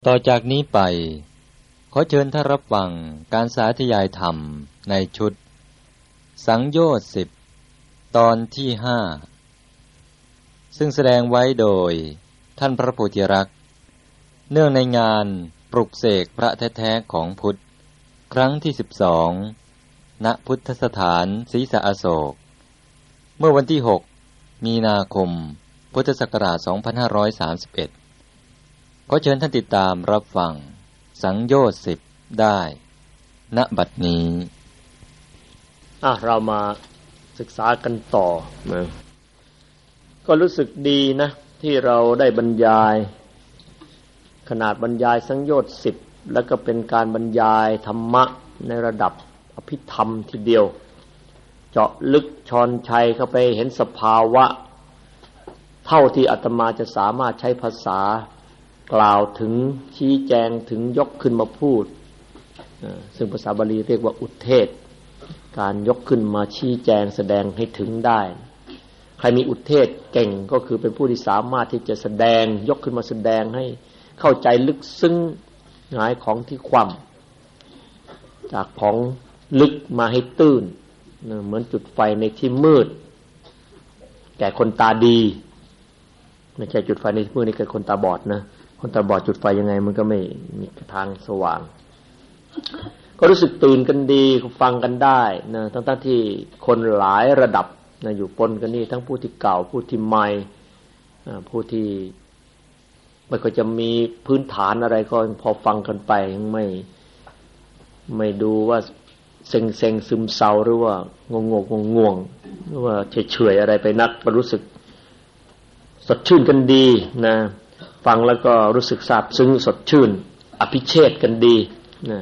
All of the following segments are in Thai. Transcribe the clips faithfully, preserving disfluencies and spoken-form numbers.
ต่อจากนี้ไปขอเชิญท่านรับฟังการสาธยายธรรมในชุดสังโยชน์สิบตอนที่ห้าซึ่งแสดงไว้โดยท่านพระโพธิรักษ์เนื่องในงานปลุกเสกพระแท้ๆของพุทธครั้งที่สิบสองณพุทธสถานศรีสะอโศกเมื่อวันที่หกมีนาคมพุทธศักราชสองพันห้าร้อยสามสิบเอ็ดขอเชิญท่านติดตามรับฟังสังโยชน์สิบได้ณบัดนี้อ่ะเรามาศึกษากันต่อนะก็รู้สึกดีนะที่เราได้บรรยายขนาดบรรยายสังโยชน์สิบแล้วก็เป็นการบรรยายธรรมะในระดับอภิธรรมทีเดียวเจาะลึกชอนชัยเข้าไปเห็นสภาวะเท่าที่อาตมาจะสามารถใช้ภาษากล่าวถึงชี้แจงถึงยกขึ้นมาพูดซึ่งภาษาบาลีเรียกว่าอุทเทศการยกขึ้นมาชี้แจงแสดงให้ถึงได้ใครมีอุทเทศเก่งก็คือเป็นผู้ที่สามารถที่จะแสดงยกขึ้นมาแสดงให้เข้าใจลึกซึ้งหงายของที่คว่ำจากของลึกมาให้ตื้นเหมือนจุดไฟในที่มืดแก่คนตาดีไม่ใช่จุดไฟในที่มืดนี่แก่คนตาบอดนะคนตาบอดจุดไฟยังไงมันก็ไม่มีทางสว่างก็รู้สึกตื่นกันดีฟังกันได้นะทั้งๆที่คนหลายระดับนะอยู่ปนกันนี่ทั้งผู้ที่เก่าผู้ที่ใหม่ผู้ที่ไม่ค่อยจะมีพื้นฐานอะไรก็พอฟังกันไปไม่ไม่ดูว่าเซ็งเซ็งซึมเศร้าหรือว่างงงงง่วงหรือว่าเฉยๆอะไรไปนักก็รู้สึกสดชื่นกันดีนะฟังแล้วก็รู้สึกซาบซึ้งสดชื่นอภิเชษกันดีนะ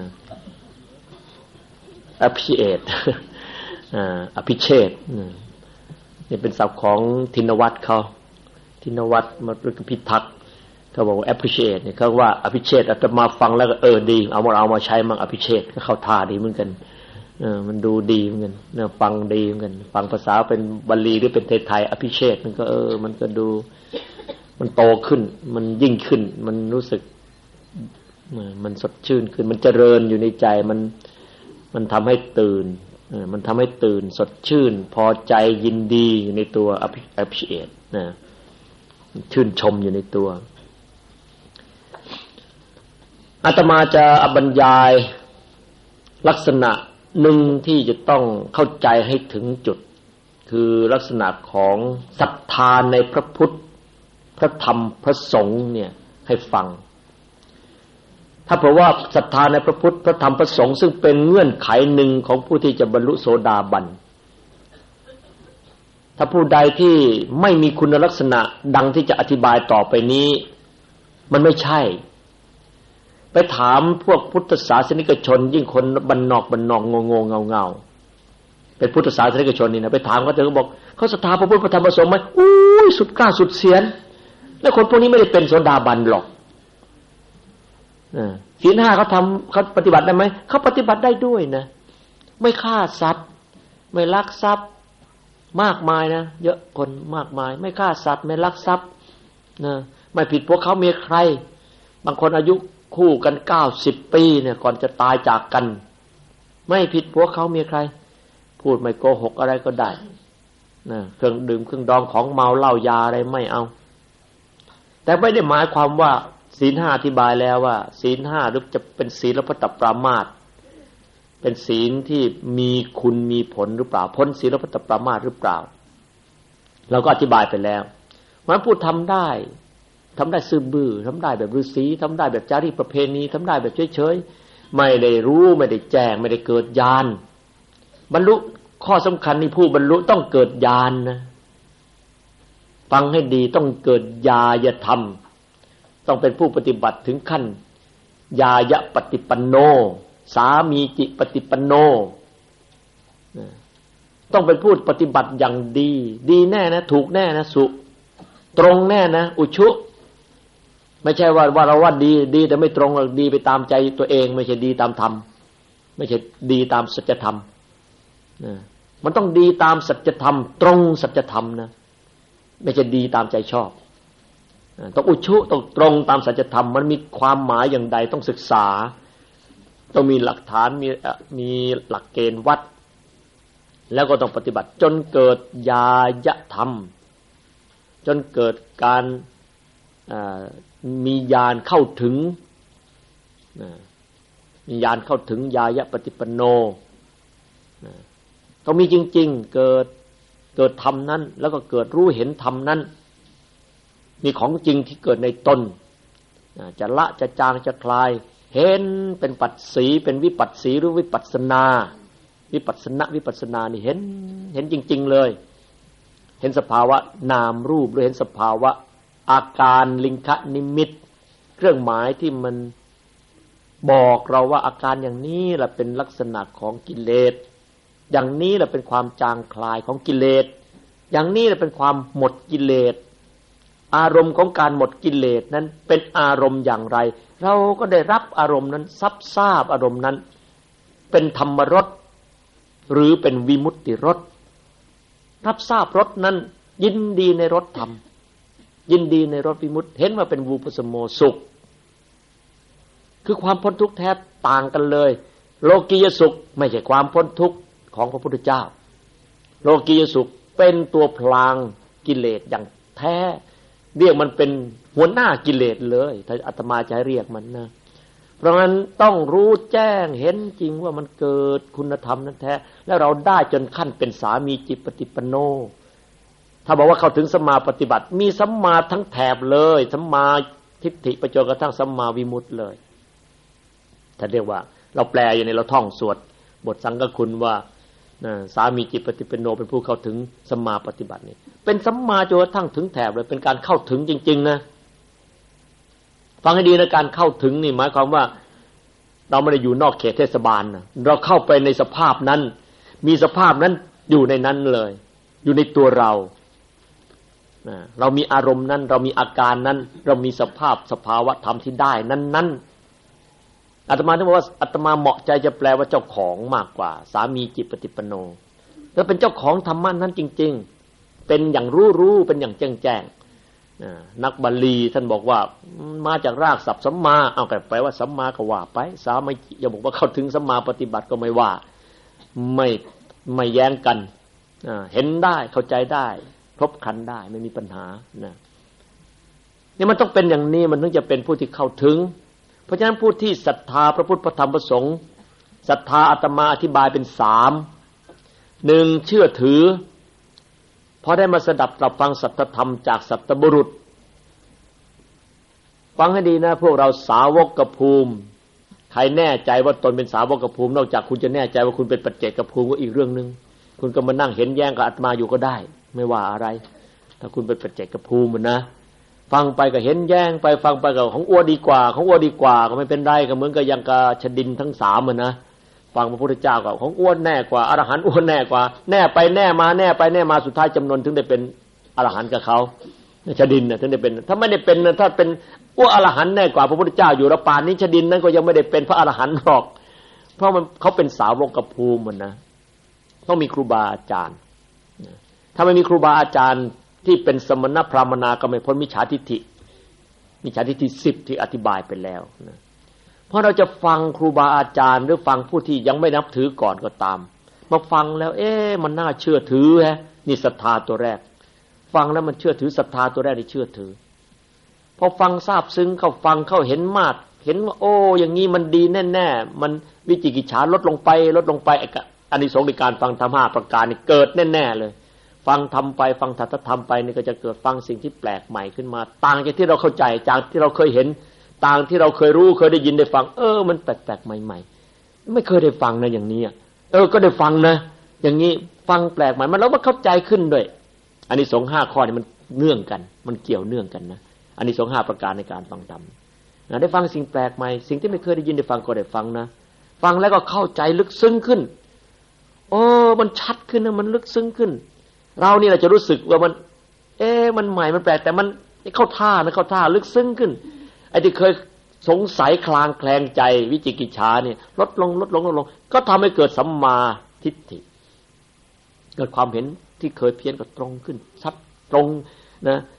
appreciate อ่าอภิเชษนี่เป็นศัพท์ของธินวัตรเขาธินวัตรมาเรียกพิทักษ์เขาบอกว่า appreciate เนี่ยเขาว่าอภิเชษอาตมาฟังแล้วก็เออดีเอามาเอามาใช้มั่งอภิเชษก็เข้าท่าดีเหมือนกันเออมันดูดีเหมือนกันเนี่ยฟังดีเหมือนกันฟังภาษาเป็นบาลีหรือเป็นไทยๆอภิเชษมันก็เออมันก็ดูมันโตขึ้นมันยิ่งขึ้นมันรู้สึกมันสดชื่นขึ้นมันเจริญอยู่ในใจมันมันทำให้ตื่นมันทำให้ตื่นสดชื่นพอใจยินดีอยู่ในตัว appreciate นะชื่นชมอยู่ในตัวอาตมาจะบรรยายลักษณะหนึ่งที่จะต้องเข้าใจให้ถึงจุดคือลักษณะของศรัทธาในพระพุทธพระธรรมพระสงฆ์เนี่ยให้ฟังถ้าเพราะว่าศรัทธาในพระพุทธพระธรรมพระสงฆ์ซึ่งเป็นเงื่อนไขหนึ่งของผู้ที่จะบรรลุโสดาบันถ้าผู้ใดที่ไม่มีคุณลักษณะดังที่จะอธิบายต่อไปนี้มันไม่ใช่ไปถามพวกพุทธศาสนิกชนยิ่งคนบ้านนอกบ้านนอกงงๆเงาๆเป็นพุทธศาสนิกชนนี่นะไปถามเขาเธอก็บอกเขาศรัทธาพระพุทธพระธรรมพระสงฆ์มั้ยอุ้ยสุดกล้าสุดเสียนแล้วคนพวกนี้ไม่ได้เป็นโสดาบันหรอกศีลห้าเขาทำเขาปฏิบัติได้ไหมเขาปฏิบัติได้ด้วยนะไม่ฆ่าสัตว์ไม่ลักทรัพย์มากมายนะเยอะคนมากมายไม่ฆ่าสัตว์ไม่ลักทรัพย์นะไม่ผิดพวกเขาเมียใครบางคนอายุคู่กันเก้าสิบปีเนี่ยก่อนจะตายจากกันไม่ผิดพวกเขาเมียใครพูดไม่โกหกอะไรก็ได้นะเครื่องดื่มเครื่องดองของเมาเหล้ายาอะไรไม่เอาแต่ไม่ได้หมายความว่าศีลห้าอธิบายแล้วว่าศีลห้าหรือจะเป็นศีลพัตตปรามาสเป็นศีลที่มีคุณมีผลหรือเปล่าพ้นศีลพัตตปรามาสหรือเปล่าเราก็อธิบายไปแล้วมันพูดทำได้ทำได้ซื่อบื้อทำได้แบบฤาษีทำได้แบบจารีตประเพณีทำได้แบบเฉยๆไม่ได้รู้ไม่ได้แจ้งไม่ได้เกิดญาณบรรลุข้อสำคัญนี่ผู้บรรลุต้องเกิดญาณนะฟังให้ดีต้องเกิดญาณธรรมต้องเป็นผู้ปฏิบัติถึงขั้นญายะปฏิปันโนสามีจิปฏิปันโนต้องเป็นผู้ปฏิบัติอย่างดีดีแน่นะถูกแน่นะสุตรงแน่นะอุชุไม่ใช่ว่าว่าเราว่าดีดีแต่ไม่ตรงดีไปตามใจตัวเองไม่ใช่ดีตามธรรมไม่ใช่ดีตามสัจธรรมมันต้องดีตามสัจธรรมตรงสัจธรรมนะไม่ใช่ดีตามใจชอบต้องอุชุต้องตรงตามสัจธรรมมันมีความหมายอย่างใดต้องศึกษาต้องมีหลักฐานมีมีหลักเกณฑ์วัดแล้วก็ต้องปฏิบัติจนเกิดญายธรรมจนเกิดการมีญาณเข้าถึงมีญาณเข้าถึงญายปฏิปันโนต้องมีจริงๆเกิดเกิดธรรมนั้นแล้วก็เกิดรู้เห็นธรรมนั้นมีของจริงที่เกิดในตนจะละจะจางจะคลายเห็นเป็นปัจสีเป็นวิปัสสีหรือวิปัสสนาวิปัสสนะวิปัสสนานี่เห็นเห็นจริงๆเลยเห็นสภาวะนามรูปหรือเห็นสภาวะอาการลิงคะนิมิตเครื่องหมายที่มันบอกเราว่าอาการอย่างนี้แหละเป็นลักษณะของกิเลสอย่างนี้แหละเป็นความจางคลายของกิเลสอย่างนี้แหละเป็นความหมดกิเลสอารมณ์ของการหมดกิเลสนั้นเป็นอารมณ์อย่างไรเราก็ได้รับอารมณ์นั้นซับทราบอารมณ์นั้นเป็นธรรมรสหรือเป็นวิมุตติรสรับทราบรสนั้นยินดีในรสธรรมยินดีในรสวิมุตติเห็นว่าเป็นวูปสมโมสุขคือความพ้นทุกข์แท้ต่างกันเลยโลกียสุขไม่ใช่ความพ้นทุกข์ของพระพุทธเจ้าโลกียสุขเป็นตัวพลางกิเลสอย่างแท้เรียกมันเป็นหัวหน้ากิเลสเลยถ้าอาตมาจะให้เรียกมันนะเพราะงั้นต้องรู้แจ้งเห็นจริงว่ามันเกิดคุณธรรมนั้นแท้แล้วเราได้จนขั้นเป็นสามีจิตปฏิปันโนถ้าบอกว่าเข้าถึงสัมมาปฏิบัติมีสัมมาทั้งแถบเลยสัมมาทิฏฐิไปจนกระทั่งสัมมาวิมุตติเลยท่านเรียกว่าเราแปลอยู่ในเราท่องสวดบทสังฆคุณว่าสามีจิตปฏิปันโนเป็นผู้เข้าถึงสัมมาปฏิบัตินี่เป็นสัมมาจนกระทั่งถึงแถบเลยเป็นการเข้าถึงจริงๆนะฟังให้ดีนะการเข้าถึงนี่หมายความว่าเราไม่ได้อยู่นอกเขตเทศบาลนะเราเข้าไปในสภาพนั้นมีสภาพนั้นอยู่ในนั้นเลยอยู่ในตัวเราเรามีอารมณ์นั้นเรามีอาการนั้นเรามีสภาพสภาวะธรรมที่ได้นั้นๆอาตมาถึงบอกว่าอาตมาเหมาะใจจะแปลว่าเจ้าของมากกว่าสามีจิตปฏิปันโนแล้วเป็นเจ้าของธรรมะนั้นจริงๆเป็นอย่างรู้ๆเป็นอย่างแจ้งๆนักบาลีท่านบอกว่ามาจากรากศัพท์สัมมาเอาแต่แปลว่าสัมมาก็ว่าไปสามัยอย่าบอกว่าเข้าถึงสัมมาปฏิบัติก็ไม่ว่าไม่ไม่แย้งกันเห็นได้เข้าใจได้ครบครันได้ไม่มีปัญหานะนี่มันต้องเป็นอย่างนี้มันถึงจะเป็นผู้ที่เข้าถึงเพราะฉะนั้นผู้ที่ศรัทธาพระพุทธพระธรรมพระสงฆ์ศรัทธาอาตมาอธิบายเป็นสามหนึ่งเชื่อถือพอได้มาสดับตรับฟังสัทธธรรมจากสัตบุรุษฟังให้ดีนะพวกเราสาวกภูมิใครแน่ใจว่าตนเป็นสาวกภูมินอกจากคุณจะแน่ใจว่าคุณเป็นปัจเจกภูมิก็อีกเรื่องนึงคุณก็มานั่งเห็นแย้งกับอาตมาอยู่ก็ได้ไม่ว่าอะไรถ้าคุณเป็นปัจเจกภูมินะฟังไปก็เห็นแย้งไปฟังไปก็ของอ้วดีกว่าของอ้วดีกว่าก็ไม่เป็นไรก็เหมือนกับยังกะชดินทั้งสามอ่ะนะฟังพระพุทธเจ้าก็ของอ้วนแน่กว่าอรหันต์อ้วนแน่กว่าแน่ไปแน่มาแน่ไปแน่มาสุดท้ายจำนวนถึงได้เป็นอรหันต์กับเขาชดินน่ะถึงได้เป็นถ้าไม่ได้เป็นถ้าเป็นอ้วอรหันต์แน่กว่าพระพุทธเจ้าอยู่แล้วป่านนี้ชดินนั้นก็ยังไม่ได้เป็นพระอรหันต์หรอกเพราะมันเขาเป็นสาวกภูมิมันนะต้องมีครูบาอาจารย์ถ้าไม่มีครูบาอาจารย์ที่เป็นสมณพราหมณาก็ไม่พ้นมิจฉาทิฏฐิมิจฉาทิฏฐิสิบที่อธิบายไปแล้วนะเพราะเราจะฟังครูบาอาจารย์หรือฟังผู้ที่ยังไม่นับถือก่อนก็ตามมาฟังแล้วเอ๊ะมันน่าเชื่อถือฮะนี่ศรัทธาตัวแรกฟังแล้วมันเชื่อถือศรัทธาตัวแรกที่เชื่อถือพอฟังทราบซึ้งเข้าฟังเข้าเห็นมากเห็นว่าโอ้อย่างนี้มันดีแน่ๆมันวิจิกิจฉาลดลงไปลดลงไปอานิสงส์ในการฟังธรรมห้าประการนี่เกิดแน่ๆเลยฟังทำไปฟังธรรมธรรมไปนี่ก็จะเกิดฟังสิ่งที่แปลกใหม่ขึ้นมาต่างจากที่เราเข้าใจจากที่เราเคยเห็นต่างที่เราเคยรู้เคยได้ยินได้ฟังเออมันแปลกๆใหม่ๆไม่เคยได้ฟังนะอย่างนี้เออก็ได้ฟังนะอย่างนี้ฟังแปลกใหม่มันแล้วมันเข้าใจขึ้นด้วยอานิสงส์ห้าข้อนี่มันเนื่องกันมันเกี่ยวเนื่องกันนะอานิสงส์ห้าประการในการฟังธรรมนะได้ฟังสิ่งแปลกใหม่สิ่งที่ไม่เคยได้ยินได้ฟังก็ได้ฟังนะฟังแล้วก็เข้าใจลึกซึ้งขึ้นโอ้มันชัดขึ้นนะมันลึกซึ้งขึ้นเรานี่เราจะรู้สึกว่ามันเอ๊ะมันใหม่มันแปลกแต่มันเข้าท่านะเข้าท่าลึกซึ้งขึ้นไอ้ที่เคยสงสัยคลางแคลงใจวิจิกิจฉาเนี่ยลดลงลดลงลดลงก็ทำให้เกิดสัมมาทิฏฐิเกิดความเห็นที่เคยเพี้ยนก็ตรงขึ้นชัดตรงนะ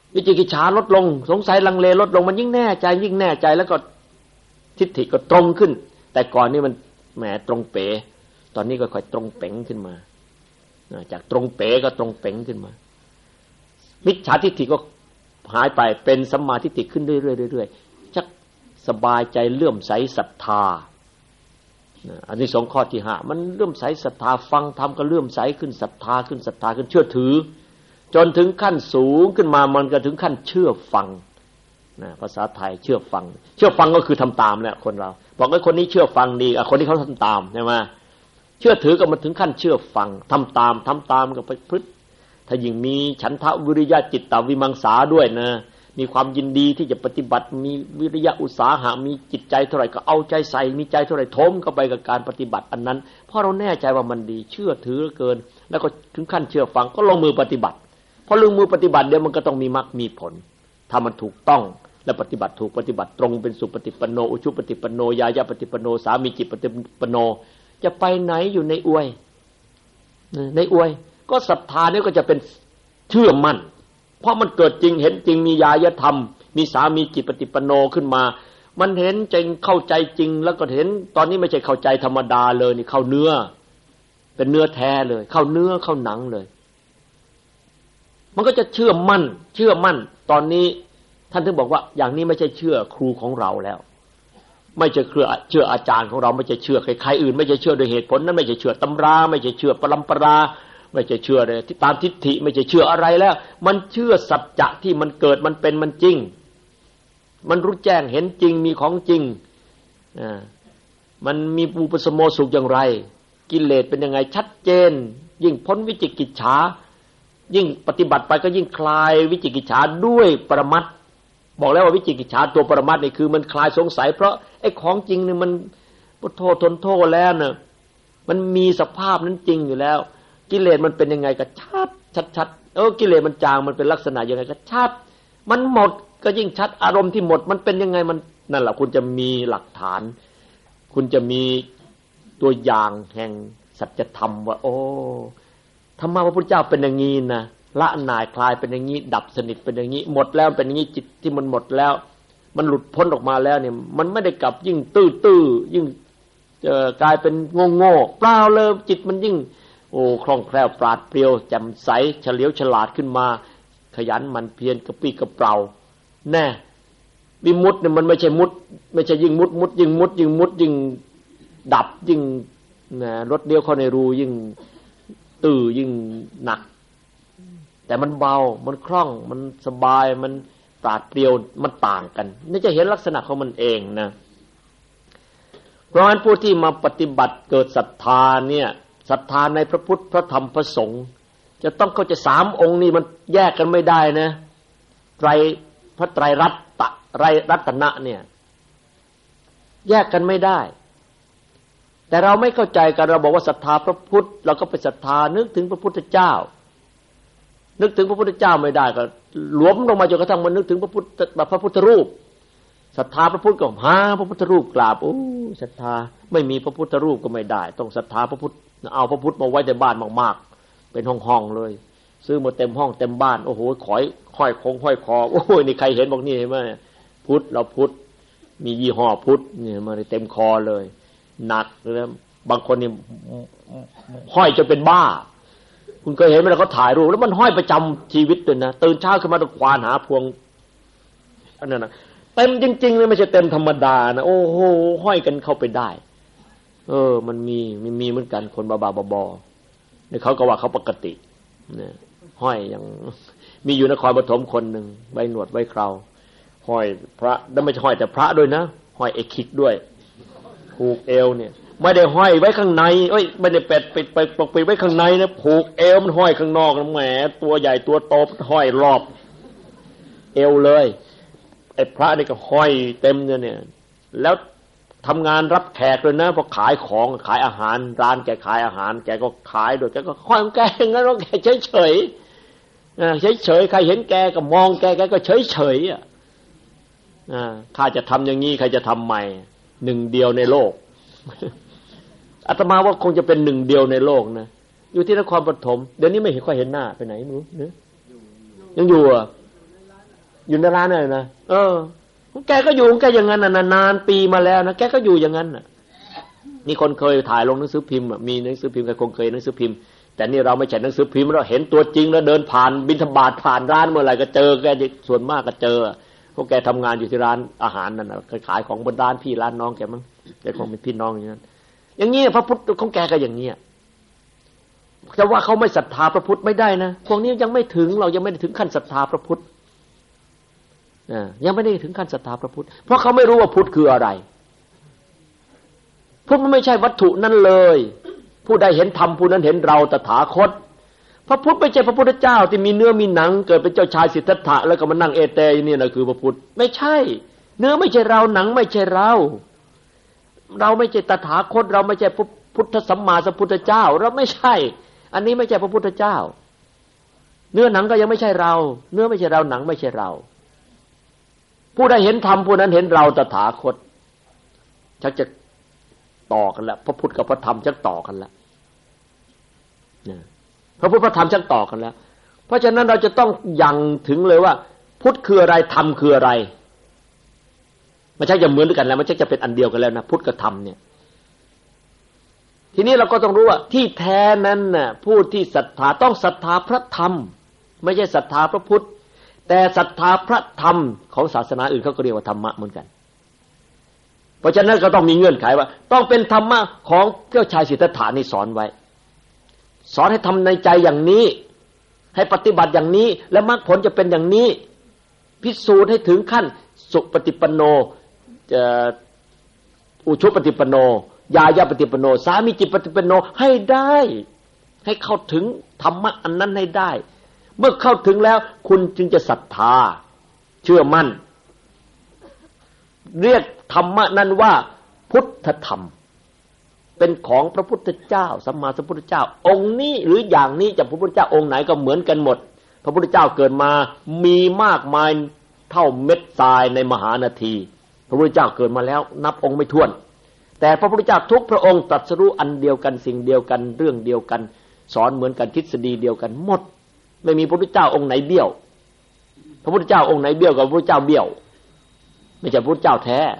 วิจิกิจฉาลดลงสงสัยลังเลลดลงมันยิ่งแน่ใจยิ่งแน่ใจแล้วก็ทิฏฐิก็ตรงขึ้นแต่ก่อนนี่มันแหมตรงเป๋ตอนนี้ก็ค่อยตรงเป๋งขึ้นมาจากตรงเป๋ก็ตรงเป๋งขึ้นมามิจฉาทิฏฐิก็หายไปเป็นสัมมาทิฏฐิขึ้นเรื่อยๆเรื่อยๆชักสบายใจเลื่อมใสศรัทธาอันนี้สองข้อที่ห้ามันเลื่อมใสศรัทธาฟังธรรมก็เลื่อมใสขึ้นศรัทธาขึ้นศรัทธาขึ้นเชื่อถือจนถึงขั้นสูงขึ้นมามันก็ถึงขั้นเชื่อฟังนะภาษาไทยเชื่อฟังเชื่อฟังก็คือทำตามแหละคนเราบอกว่าคนนี้เชื่อฟังดีอ่ะคนนี้เขาทำตามใช่ไหมเชื่อถือก็มันถึงขั้นเชื่อฟังทำตามทำตามก็ไปพฤติถ้ายิ่งมีฉันทะวิริยะจิตตวิมังสาด้วยนะมีความยินดีที่จะปฏิบัติมีวิริยะอุตสาหะมีจิตใจเท่าไหร่ก็เอาใจใส่มีใจเท่าไหร่ทมเข้าไปกับการปฏิบัติอันนั้นเพราะเราแน่ใจว่ามันดีเชื่อถือเกินแล้วก็ถึงขั้นเชื่อฟังก็ลงมือปฏิบัติพอลงมือปฏิบัติเดี๋ยวมันก็ต้องมีมรรคมีผลถ้ามันถูกต้องและปฏิบัติถูกปฏิบัติตรงเป็นสุปฏิปันโนอุชุปฏิปันโนยายาปฏิปันโนสามีจิตปฏิปันโนจะไปไหนอยู่ในอวยในอวยก็ศรัทธาเนี่ยก็จะเป็นเชื่อมั่นเพราะมันเกิดจริงเห็นจริงมีญาณธรรมมีสามีจิตปฏิปันโนขึ้นมามันเห็นจริงเข้าใจจริงแล้วก็เห็นตอนนี้ไม่ใช่เข้าใจธรรมดาเลยนี่เข้าเนื้อเป็นเนื้อแท้เลยเข้าเนื้อเข้าหนังเลยมันก็จะเชื่อมั่นเชื่อมั่นตอนนี้ท่านถึงบอกว่าอย่างนี้ไม่ใช่เชื่อครูของเราแล้วไม่ใช่เชื่อเชื่ออาจารย์ของเราไม่ใช่เชื่อใครๆอื่นไม่ใช่เชื่อโดยเหตุผลนั้นไม่ใช่เชื่อตำราไม่ใช่เชื่อปรัมปราไม่ใช่เชื่อเลยที่ตามทิฏฐิไม่ใช่เชื่ออะไรแล้วมันเชื่อสัจจะที่มันเกิดมันเป็นมันจริงมันรู้แจ้งเห็นจริงมีของจริงอ่ามันมีอุปสมโมสุขอย่างไรกิเลสเป็นยังไงชัดเจนยิ่งพ้นวิจิกิจฉายิ่งปฏิบัติไปก็ยิ่งคลายวิจิกิจฉาด้วยปรมัตถ์บอกแล้วว่าวิจิกิจฉาตัวปรมัตถ์นี่คือมันคลายสงสัยเพราะไอ้ของจริงนี่มันโทษทนโทษแล้วเนี่ยมันมีสภาพนั้นจริงอยู่แล้วกิเลสมันเป็นยังไงก็ชัดชัดๆเออกิเลสมันจางมันเป็นลักษณะยังไงก็ชัดมันหมดก็ยิ่งชัดอารมณ์ที่หมดมันเป็นยังไงมันนั่นแหละคุณจะมีหลักฐานคุณจะมีตัวอย่างแห่งสัจธรรมว่าโอ้ธรรมะพระพุทธเจ้าเป็นอย่างนี้นะละหน่ายคลายเป็นอย่างนี้ดับสนิทเป็นอย่างนี้หมดแล้วเป็นอย่างนี้จิตที่มันหมดแล้วมันหลุดพ้นออกมาแล้วเนี่ยมันไม่ได้กลับยิ่งตื้อๆยิ่งเอ่อกลายเป็นโง่ๆเปล่าเลยจิตมันยิ่งโอ้คล่องแคล่วปราดเปรียวแจ่มใสเฉลียวฉลาดขึ้นมาขยันหมั่นเพียรกระปรี้กระเปร่าแน่วิมุตติเนี่ยมันไม่ใช่มุดไม่ใช่ยิ่งมุดมุดยิ่งมุดยิ่งมุดยิ่งดับยิ่งนะรถเดียวเข้าในรูยิ่งตื้อยิ่งหนักแต่มันเบามันคล่องมันสบายมันปราดเปรียวมันต่างกันนี่จะเห็นลักษณะของมันเองนะเพราะฉะนั้นผู้ที่มาปฏิบัติเกิดศรัทธาเนี่ยศรัทธาในพระพุทธพระธรรมพระสงฆ์จะต้องเข้าใจสามองค์นี้มันแยกกันไม่ได้นะไตรพระไตรรัตตะไตรรัตนะเนี่ยแยกกันไม่ได้แต่เราไม่เข้าใจกันเราบอกว่าศรัทธาพระพุทธเราก็ไปศรัทธานึกถึงพระพุทธเจ้านึกถึงพระพุทธเจ้าไม่ได้ก็หลวมลงมาจนกระทั่งมันนึกถึงพระพุทธพระพุทธรูปศรัทธาพระพุทธก็หาพระพุทธรูปกราบโอ้ศรัทธาไม่มีพระพุทธรูปก็ไม่ได้ต้องศรัทธาพระพุทธเอาพระพุทธมาไว้ในบ้านมากๆเป็นห้องๆเลยซื้อมาเต็มห้องเต็มบ้านโอ้โหขอยห้อยคงห้อยคอโอ้ยนี่ใครเห็นบอกนี่เห็นไหมพุทธเราพุทธมียี่ห้อพุทธนี่มาเต็มคอเลยหนักเลยบางคนนี่ห้อยจนเป็นบ้าคุณเคยเห็นไหมเขาถ่ายรูปแล้วมันห้อยประจำชีวิตเลยนะตื่นเช้าขึ้นมาต้องควานหาพวงอันนั้นนะเต็มจริงๆเลยไม่ใช่เต็มธรรมดานะโอ้โหห้อยกันเข้าไปได้เออมันมีมีมีเหมือนกันคนบ้าๆบอๆนี่เขาก็ว่าเขาปกติเนี่ยห้อยอย่างมีอยู่นครปฐมคนหนึ่งไว้หนวดไว้เคราห้อยพระแล้วไม่ใช่ห้อยแต่พระด้วยนะห้อยเอคิกด้วยผูกเอวเนี่ยไม่ได้ห้อยไว้ข้างในเอ้ยไม่ได้เป็ดปิดไปปกปิดไว้ข้างในนะผูกเอวมันห้อยข้างนอกนะแหมตัวใหญ่ตัวโตห้อยรอบเอวเลยไอ้พระนี่ก็ห้อยเต็มเนี่ยแล้วทำงานรับแขกเลยนะพอขายของขายอาหารร้านแกขายอาหารแกก็ขายด้วยแกก็ห้อยแกงั้นแล้วแกเฉยเฉยเฉยเฉยใครเห็นแกก็มองแกแกก็เฉยเฉยอ่ะข้าจะทำอย่างนี้ใครจะทำใหม่หนึ่งเดียวในโลกอาตมาว่าคงจะเป็นหนึ่งเดียวในโลกนะอยู่ที่นครปฐมเดี๋ยวนี้ไม่เห็นค่อยเห็นหน้าไปไหนไม่รู้เนอะยังอยู่อ่ะอยู่ในร้านเลยนะเออแกก็อยู่แกอย่างนั้นน่ะนานปีมาแล้วนะแกก็อยู่อย่างนั้นน่ะนี่คนเคยถ่ายลงหนังสือพิมพ์มีหนังสือพิมพ์ใครคงเคยหนังสือพิมพ์แต่นี่เราไม่ใช่หนังสือพิมพ์เราเห็นตัวจริงแล้วเดินผ่านบิณฑบาตผ่านร้านเมื่อไหร่ก็เจอแกส่วนมากก็เจอพวกแกทำงานอยู่ที่ร้านอาหารนั่นน่ะขายของบนร้านพี่ร้านน้องแกมั้งแกคงเป็นพี่น้องอย่างนั้นอย่างนี้พระพุทธของแกก็อย่างนี้จะว่าเขาไม่ศรัทธาพระพุทธไม่ได้นะพวกนี้ยังไม่ถึงเรายังไม่ได้ถึงขั้นศรัทธาพระพุทธยังไม่ได้ถึงขั้นศรัทธาพระพุทธเพราะเขาไม่รู้ว่าพุทธคืออะไรพุทธมันไม่ใช่วัตถุนั่นเลยผู้ใดเห็นธรรมผู้นั้นเห็นเราตถาคตพระพุทธไม่ใช่พระพุทธเจ้าที่มีเนื้อมีหนังเกิดเป็นเจ้าชายสิทธัตถะแล้วก็มานั่งเอเตยนี่นะคือพระพุทธไม่ใช่เนื้อไม่ใช่เราหนังไม่ใช่เราเราไม่ใช่ตถาคตเราไม่ใช่พุทธสัมมาสัมพุทธเจ้าเราไม่ใช่อันนี้ไม่ใช่พระพุทธเจ้าเนื้อหนังก็ยังไม่ใช่เราเนื้อไม่ใช่เราหนังไม่ใช่เราผู้ใดเห็นธรรมผู้นั้นเห็นเราตถาคตชักจะต่อกันแล้วพระพุทธกับพระธรรมชักต่อกันแล้วพระพุทธพระธรรมชักต่อกันแล้วเพราะฉะนั้นเราจะต้องยังถึงเลยว่าพุทธคืออะไรธรรมคืออะไรมันชักจะเหมือนกันแล้วมันชักจะเป็นอันเดียวกันแล้วนะพุทธกับธรรมเนี่ยทีนี้เราก็ต้องรู้ว่าที่แท้นั้นน่ะผู้ที่ศรัทธาต้องศรัทธาพระธรรมไม่ใช่ศรัทธาพระพุทธแต่ศรัทธาพระธรรมของศาสนาอื่นเขาก็เรียกว่าธรรมะเหมือนกันเพราะฉะนั้นก็ต้องมีเงื่อนไขว่าต้องเป็นธรรมะของเจ้าชายสิทธัตถะนี่สอนไว้สอนให้ทำในใจอย่างนี้ให้ปฏิบัติอย่างนี้และมรรคผลจะเป็นอย่างนี้พิสูจน์ให้ถึงขั้นสุปฏิปันโนอุชุปฏิปันโนยายาปฏิปันโนสามีจิปฏิปันโนให้ได้ให้เข้าถึงธรรมะอันนั้นให้ได้เมื่อเข้าถึงแล้วคุณจึงจะศรัทธาเชื่อมั่นเรียกธรรมะนั้นว่าพุทธธรรมเป็นของพระพุทธเจ้าสัมมาสัมพุทธเจ้าองค์นี้หรืออย่างนี้จากพระพุทธเจ้าองค์ไหนก็เหมือนกันหมดพระพุทธเจ้าเกิดมามีมากมายเท่าเม็ดทรายในมหานาทีพระพุทธเจ้าเกิดมาแล้วนับองค์ไม่ถ้วนแต่พระพุทธเจ้าทุกพระองค์ตรัสรู้อันเดียวกันสิ่งเดียวกันเรื่องเดียวกันสอนเหมือนกันทฤษฎีเดียวกันหมดไม่มีพระพุทธเจ้าองค์ไหนเบี้ยวพระพุทธเจ้าองค์ไหนเบี้ยวกับพระพุทธเจ้าเบี้ยวไม่ใช่พระพุทธเจ้าแท้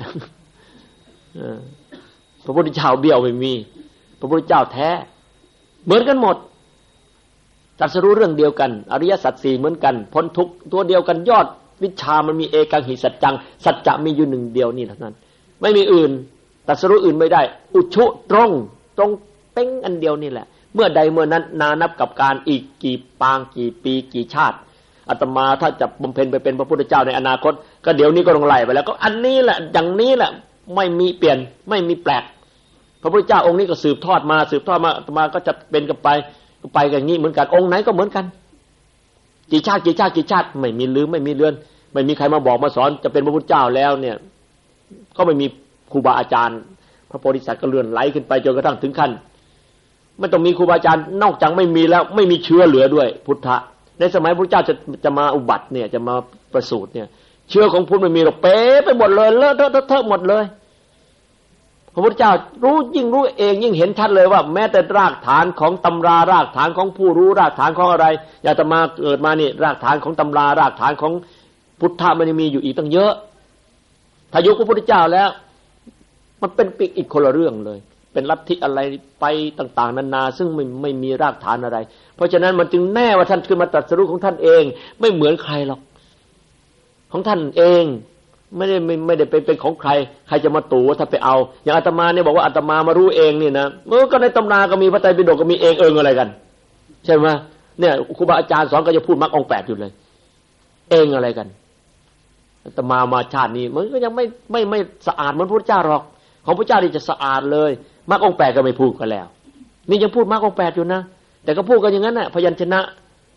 พระพุทธเจ้าเบี้ยวไม่มีพระพุทธเจ้าแท้เหมือนกันหมดตรัสรู้เรื่องเดียวกันอริยสัจสี่เหมือนกันพ้นทุกข์ตัวเดียวกันยอดวิชามันมีเอกังหิสัจจังสัจจะมีอยู่หนึ่งเดียวนี่เท่านั้นไม่มีอื่นตรัสรู้อื่นไม่ได้อุชุตรงตรงเป้งอันเดียวนี่แหละเมื่อใดเมื่อนั้นนานับกับการอีกกี่ปางกี่ปีกี่ชาติอาตมาถ้าจะบำเพ็ญไปเป็นพระพุทธเจ้าในอนาคตก็เดี๋ยวนี้ก็ต้องไล่ไปแล้วก็อันนี้แหละอย่างนี้แหละไม่มีเปลี่ยนไม่มีแปลกพระพุทธเจ้าองค์นี้ก็สืบทอดมาสืบทอดมาอาตมาก็จะเป็นกันไปก็ไปกันอย่างนี้เหมือนกันองค์ไหนก็เหมือนกันกี่ชาติกี่ชาติกี่ชาติไม่มีลืมไม่มีเลือนไม่มีใครมาบอกมาสอนจะเป็นพระพุทธเจ้าแล้วเนี่ยก็ไม่มีครูบาอาจารย์พระโพธิสัตว์ก็เลื่อนไหลขึ้นไปจนกระทั่งถึงขั้นไม่ต้องมีครูบาอาจารย์นอกจากไม่มีแล้วไม่มีเชื้อเหลือด้วยพุทธะในสมัยพระเจ้าจะจะมาอุบัติเนี่ยจะมาประสูติเนี่ยเชื้อของพุทธไม่มีหรอกเป๊ะไปหมดเลยเลอะเทอะเทอะหมดเลยพระพุทธเจ้ารู้ยิ่งรู้เองยิ่งเห็นชัดเลยว่าแม้แต่รากฐานของตำรารากฐานของผู้รู้รากฐานของอะไรอย่าจะมาเกิดมานี่รากฐานของตำรารากฐานของพุทธะมันมีอยู่อีกตั้งเยอะถ้ายุคพระพุทธเจ้าแล้วมันเป็นปีกอีกคนละเรื่องเลยเป็นลัทธิอะไรไปต่างๆนานาซึ่งไม่ไม่มีรากฐานอะไรเพราะฉะนั้นมันจึงแน่ว่าท่านขึ้นมาตรัสรู้ของท่านเองไม่เหมือนใครหรอกของท่านเองไม่ได้ไม่ไม่ได้เป็นเป็นของใครใครจะมาตู่ว่าถ้าไปเอาอย่างอาตมาเนี่ยบอกว่าอาตมามารู้เองนี่นะเมื่อก็ในตำราก็มีพระไตรปิฎกก็มีเองเอิงอะไรกันใช่ไหมเนี่ยครูบาอาจารย์สอนก็จะพูดมรรคองค์แปดอยู่เลยเองอะไรกันอาตมามาชาตินี้มันก็ยังไม่ไม่ไม่สะอาดเหมือนพระพุทธเจ้าหรอกของพระเจ้านี่จะสะอาดเลยมรรคองค์แปดก็ไม่พูดกันแล้วนี่ยังพูดมรรคองค์แปดอยู่นะแต่ก็พูดกันอย่างนั้นน่ะพยัญชนะ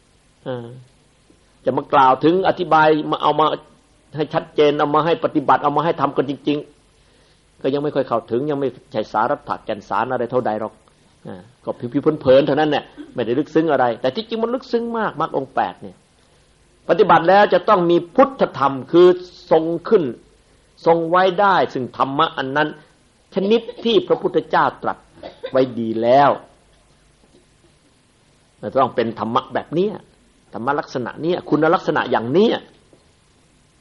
จะมากล่าวถึงอธิบายมาเอามาให้ชัดเจนเอามาให้ปฏิบัติเอามาให้ทำกันจริงๆก็ยังไม่ค่อยเข้าถึงยังไม่ใช่สาระถักแก่นสารอะไรเท่าใดหรอกก็ผิวๆเผินๆเท่านั้นแหละไม่ได้ลึกซึ้งอะไรแต่ที่จริงมันลึกซึ้งมากมรรคองค์แปดเนี่ยปฏิบัติแล้วจะต้องมีพุทธธรรมคือทรงขึ้นทรงไว้ได้ซึ่งธรรมะอันนั้นชนิดที่พระพุทธเจ้าตรัสไว้ดีแล้วต้องเป็นธรรมะแบบนี้ธรรมะลักษณะนี้คุณลักษณะอย่างนี้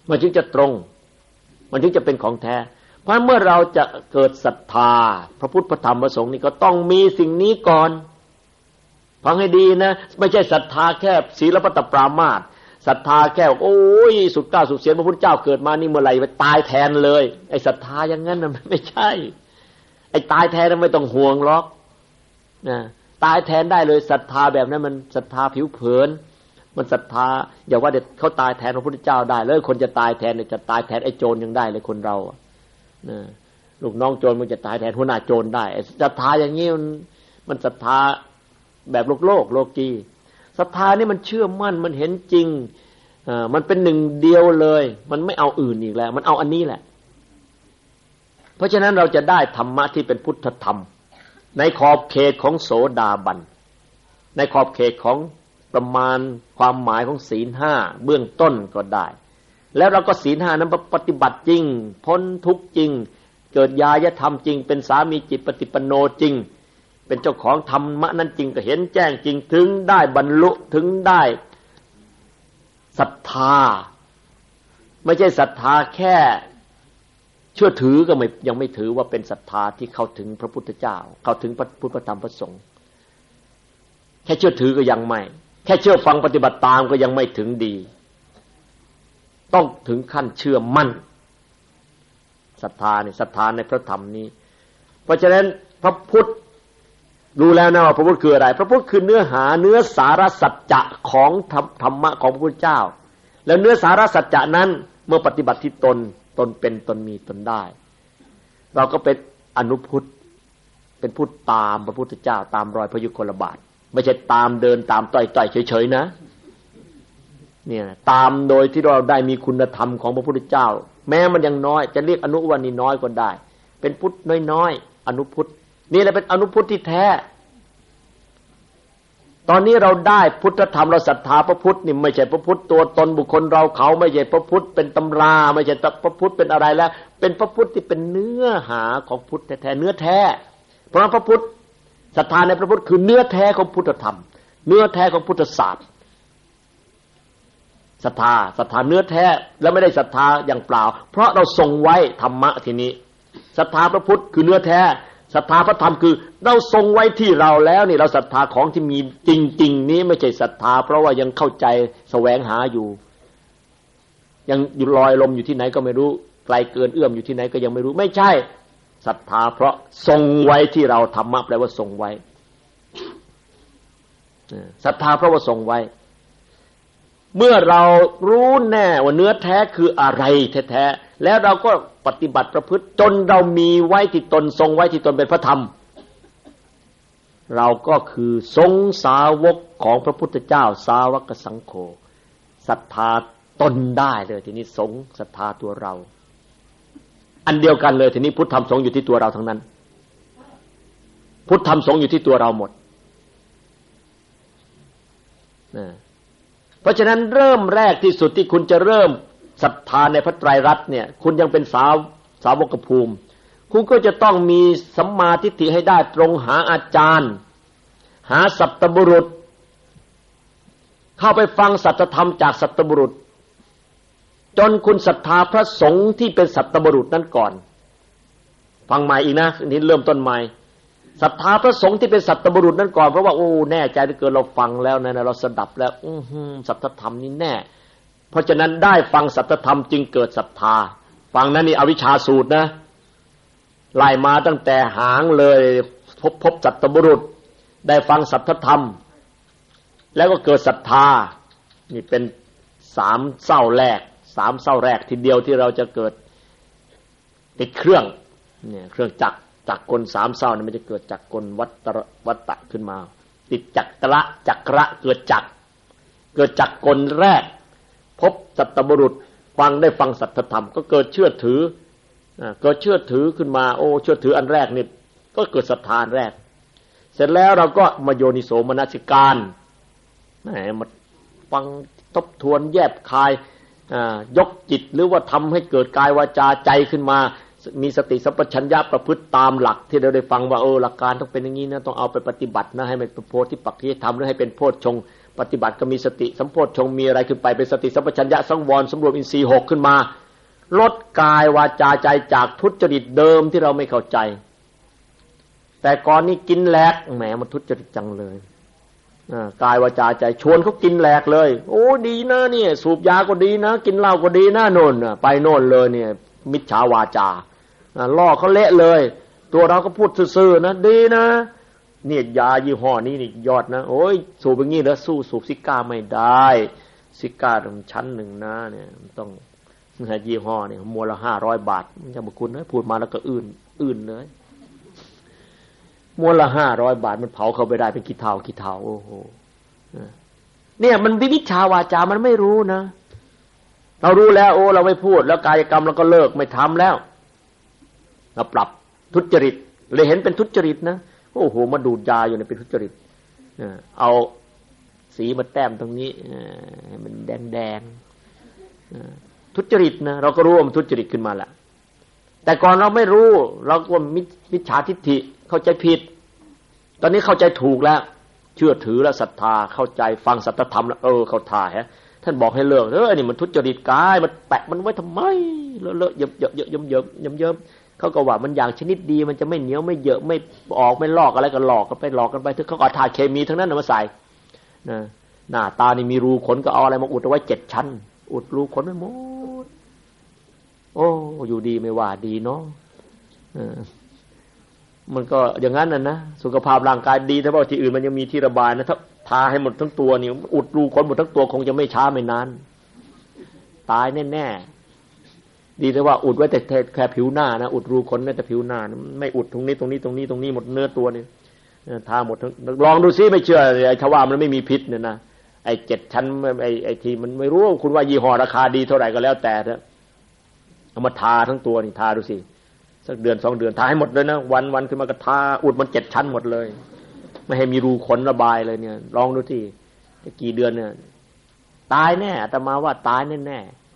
มันจึงจะตรงมันจึงจะเป็นของแท้เพราะเมื่อเราจะเกิดศรัทธาพระพุทธพระธรรมพระสงฆ์นี่ก็ต้องมีสิ่งนี้ก่อนฟังให้ดีนะไม่ใช่ศรัทธาแค่ศีลปัตตปรามาสศรัทธาแค่โอ้ยสุดก้าวสุดเสียงพระพุทธเจ้าเกิดมานี่เมื่อไหร่ไปตายแทนเลยไอ้ศรัทธาอย่างนั้นน่ะไม่ใช่ไอ้ตายแทนไม่ต้องห่วงหรอกนะตายแทนได้เลยศรัทธาแบบนั้นมันศรัทธาผิวเผินมันศรัทธาอย่าว่าเด็ดเขาตายแทนพระพุทธเจ้าได้เลยคนจะตายแทนเนี่ยจะตายแทนไอ้โจรยังได้เลยคนเรานะลูกน้องโจรมันจะตายแทนหัวหน้าโจรได้ศรัทธาอย่างนี้มันมันศรัทธาแบบโลกโลกโลกีศรัทธานี่มันเชื่อมั่นมันเห็นจริงอ่ามันเป็นหนึ่งเดียวเลยมันไม่เอาอื่นอีกแล้วมันเอาอันนี้แหละเพราะฉะนั้นเราจะได้ธรรมะที่เป็นพุทธธรรมในขอบเขตของโสดาบันในขอบเขตของประมาณความหมายของศีลห้าเบื้องต้นก็ได้แล้วเราก็ศีลห้านั้นปฏิบัติจริงพ้นทุกข์จริงเกิดญาณธรรมจริงเป็นสามีจิตปฏิปันโนจริงเป็นเจ้าของธรรมะนั้นจริงก็เห็นแจ้งจริงถึงได้บรรลุถึงได้ศรัทธาไม่ใช่ศรัทธาแค่เชื่อถือก็ไม่ยังไม่ถือว่าเป็นศรัทธาที่เข้าถึงพระพุทธเจ้าเข้าถึงพระพุทธธรรมพระสงฆ์แค่เชื่อถือก็ยังไม่แค่เชื่อฟังปฏิบัติตามก็ยังไม่ถึงดีต้องถึงขั้นเชื่อมั่นศรัทธานี่ศรัทธาในพระธรรมนี้เพราะฉะนั้นพระพุทธรู้แล้วนะว่าพระพุทธคืออะไรพระพุทธคือเนื้อหาเนื้อสาระสัจจะของธรรมะของพระพุทธเจ้าแล้วเนื้อสาระสัจจะนั้นเมื่อปฏิบัติที่ตนตนเป็นตนมีตนได้เราก็เป็นอนุพุทธเป็นพุทธตามพระพุทธเจ้าตามรอยพระยุคลบาทไม่ใช่ตามเดินตามต่อยๆเฉยๆนะเนี่ยตามโดยที่เราได้มีคุณธรรมของพระพุทธเจ้าแม้มันยังน้อยจะเรียกอนุวันนี้น้อยก็ได้เป็นพุทธน้อยๆอนุพุทธนี่แหละเป็นอนุพุทธที่แท้ตอนนี้เราได้พุทธธรรมเราศรัทธาพระพุทธนี่ไม่ใช่พระพุทธตัวตนบุคคลเราเขาไม่ใช่พระพุทธเป็นตำราไม่ใช่พระพุทธเป็นอะไรแล้วเป็นพระพุทธที่เป็นเนื้อหาของพุทธแท้ๆเนื้อแท้เพราะพระพุทธศรัทธาในพระพุทธคือเนื้อแท้ของพุทธธรรมเนื้อแท้ของพุทธศาสตร์ศรัทธาศรัทธาเนื้อแท้แล้วไม่ได้ศรัทธาอย่างเปล่าเพราะเราทรงไว้ธรรมะทีนี้ศรัทธาพระพุทธคือเนื้อแท้ศรัทธาพระธรรมคือเราทรงไว้ที่เราแล้วนี่เราศรัทธาของที่มีจริงๆนี้ไม่ใช่ศรัทธาเพราะว่ายังเข้าใจแสวงหาอยู่ยังอยู่ลอยลมอยู่ที่ไหนก็ไม่รู้ไกลเกินเอื้อมอยู่ที่ไหนก็ยังไม่รู้ไม่ใช่ศรัทธาเพราะทรงไว้ที่เราธรรมะแปลว่าทรงไว้ศรัทธาเพราะว่าทรงไว้เมื่อเรารู้แน่ว่าเนื้อแท้คืออะไรแท้ๆแล้วเราก็ปฏิบัติประพฤติจนเรามีไว้ที่ตนทรงไว้ที่ตนเป็นพระธรรมเราก็คือทรงสาวกของพระพุทธเจ้าสาวกสังโฆศรัทธาตนได้เลยทีนี้สงศรัทธาตัวเราอันเดียวกันเลยทีนี้พุทธธรรมสงฆ์อยู่ที่ตัวเราทั้งนั้นพุทธธรรมสงฆ์อยู่ที่ตัวเราหมดนะเพราะฉะนั้นเริ่มแรกที่สุดที่คุณจะเริ่มศรัทธาในพระไตรลักษณ์เนี่ยคุณยังเป็นสาวสาวกภูมิคุณก็จะต้องมีสัมมาทิฏฐิให้ได้ตรงหาอาจารย์หาสัตบุรุษเข้าไปฟังสัจธรรมจากสัตบุรุษจนคุณศรัทธาพระสงฆ์ที่เป็นสัตบุรุษนั้นก่อนฟังใหม่อีกนะนี่เริ่มต้นใหม่ศรัทธาพระสงฆ์ที่เป็นสัตบุรุษนั้นก่อนเพราะว่าโอ้แน่ใจเหลือเกินเราฟังแล้วนะเราสดับแล้วอื้อหือสัจธรรมนี่แน่เพราะฉะนั้นได้ฟังสัจธรรมจึงเกิดศรัทธาฟังนั้นนี่อวิชชาสูตรนะไล่มาตั้งแต่หางเลยพบพบสัตบุรุษได้ฟังสัจธรรมแล้วก็เกิดศรัทธานี่เป็นสามเส้าแรกสามเส้าแรกทีเดียวที่เราจะเกิดติดเครื่องเนี่ยเครื่องจักรจักรกลสามเส้านี่มันจะเกิดจักรกลวัตระวัตตะขึ้นมาติดจักระจักระเกิดจักรเกิดจักรกลแรกพบสัตบุรุษฟังได้ฟังสัจธรรมก็เกิดเชื่อถือเกิดเชื่อถือขึ้นมาโอ้เชื่อถืออันแรกนี่ก็เกิดศรัทธาแรกเสร็จแล้วเราก็มาโยนิโสมนสิการแหมมาฟังทบทวนแยบคายยกจิตหรือว่าทำให้เกิดกายวาจาใจขึ้นมามีสติสัมปชัญญะประพฤติตามหลักที่เราได้ฟังว่าเออหลักการต้องเป็นอย่างนี้นะต้องเอาไปปฏิบัตินะให้มันเป็นโพธิปักขิยธรรมหรือให้เป็นโพชฌงค์ปฏิบัติก็มีสติสัมโพชฌงค์มีอะไรขึ้นไปเป็นสติสัมปชัญญะสังวรสำรวมอินทรีย์หกขึ้นมาลดกายวาจาใจจากทุจริตเดิมที่เราไม่เข้าใจแต่ก่อนนี้กินแหลกแหมมันทุจริตจังเลยกายวาจาใจชวนเขากินแหลกเลยโอ้ดีนะเนี่ยสูบยาก็ดีนะกินเหล้าก็ดีนะโน่นไปโน่นเลยเนี่ยมิจฉาวาจาล่อเขาเละเลยตัวเราก็พูดซื่อๆนะดีนะเนี่ยยายี่ห้อนี้นี่ยอดนะโอ้ยสูบอย่างนี้แล้วสู้สูบซิก้าไม่ได้ซิก้าต้องชั้นหนึ่งนะเนี่ยต้องยี่ห้อเนี่ยมวลละห้าร้อยบาทมันจะมาคุณนะพูดมาแล้วก็อื่นอื่นเลยมวลละห้าร้อยบาทมันเผาเขาไปได้เป็นกี่เท่ากี่เท่าโอ้โหเนี่ยมันวิชาวาจามันไม่รู้นะเรารู้แล้วโอ้เราไม่พูดแล้วกายกรรมเราก็เลิกไม่ทำแล้วเราปรับทุจริตเลยเห็นเป็นทุจริตนะโอ้โหมาดูดยาอยู่ในเป็นทุจริตเอาสีมาแต้มตรงนี้ให้มันแดงแดงทุจริตนะเราก็รู้ว่ามันทุจริตขึ้นมาแหละแต่ก่อนเราไม่รู้เราก็มิจฉาทิฏฐิเข้าใจผิดตอนนี้เข้าใจถูกแล้วเชื่อถือแล้วศรัทธาเข้าใจฟังสัจธรรมแล้วเออเข้าท่าฮะท่านบอกให้เลิกเออนี่มันทุจริตกายมันแปะมันไว้ทำไมเลอะเลอะเยอะเยอะเยอะเยิ้มเยิ้มเยิ้มเยิ้มเขาก็ว่ามันอย่างชนิดดีมันจะไม่เหนียวไม่เยอะไม่ออกไม่ลอกอะไรก็หลอกกันไปหลอกกันไปถึงเขาเอาธาตุเคมีทั้งนั้นมาใส่นะหน้าตานี่มีรูขนก็เอาอะไรมาอุดเอาไว้เจ็ดชั้นอุดรูขนไม่หมดโอ้อยู่ดีไม่ว่าดีเนาะมันก็อย่างนั้นน่ะนะสุขภาพร่างกายดีแต่ว่าที่อื่นมันยังมีที่ระบายนะถ้าทาให้หมดทั้งตัวนี่อุดรูขนหมดทั้งตัวคงจะไม่ช้าไม่นานตายแน่ๆดีแต่ว่าอุดไว้แต่แค่ผิวหน้านะอุดรูขนแต่ผิวหน้าไม่อุดตรงนี้ตรงนี้ตรงนี้ตรงนี้หมดเนื้อตัวนี่ทาหมดทั้งลองดูซิไม่เชื่อไอ้ชาวามันไม่มีพิษเนี่ยนะไอ้เจ็ดชั้นไอ้ไอ้ที่มันไม่รู้คุณว่ายี่ห้อราคาดีเท่าไหร่ก็แล้วแต่เถอะเอามาทาทั้งตัวนี่ทาดูสิสักเดือนสองเดือนทาให้หมดเลยนะวันวันขึ้นมากระทาอุดมันเจ็ดชั้นหมดเลยไม่ให้มีรูขนระบายเลยเนี่ยลองดูที่กี่เดือนเนี่ยตายแน่อาตมาว่าตายแน่แน่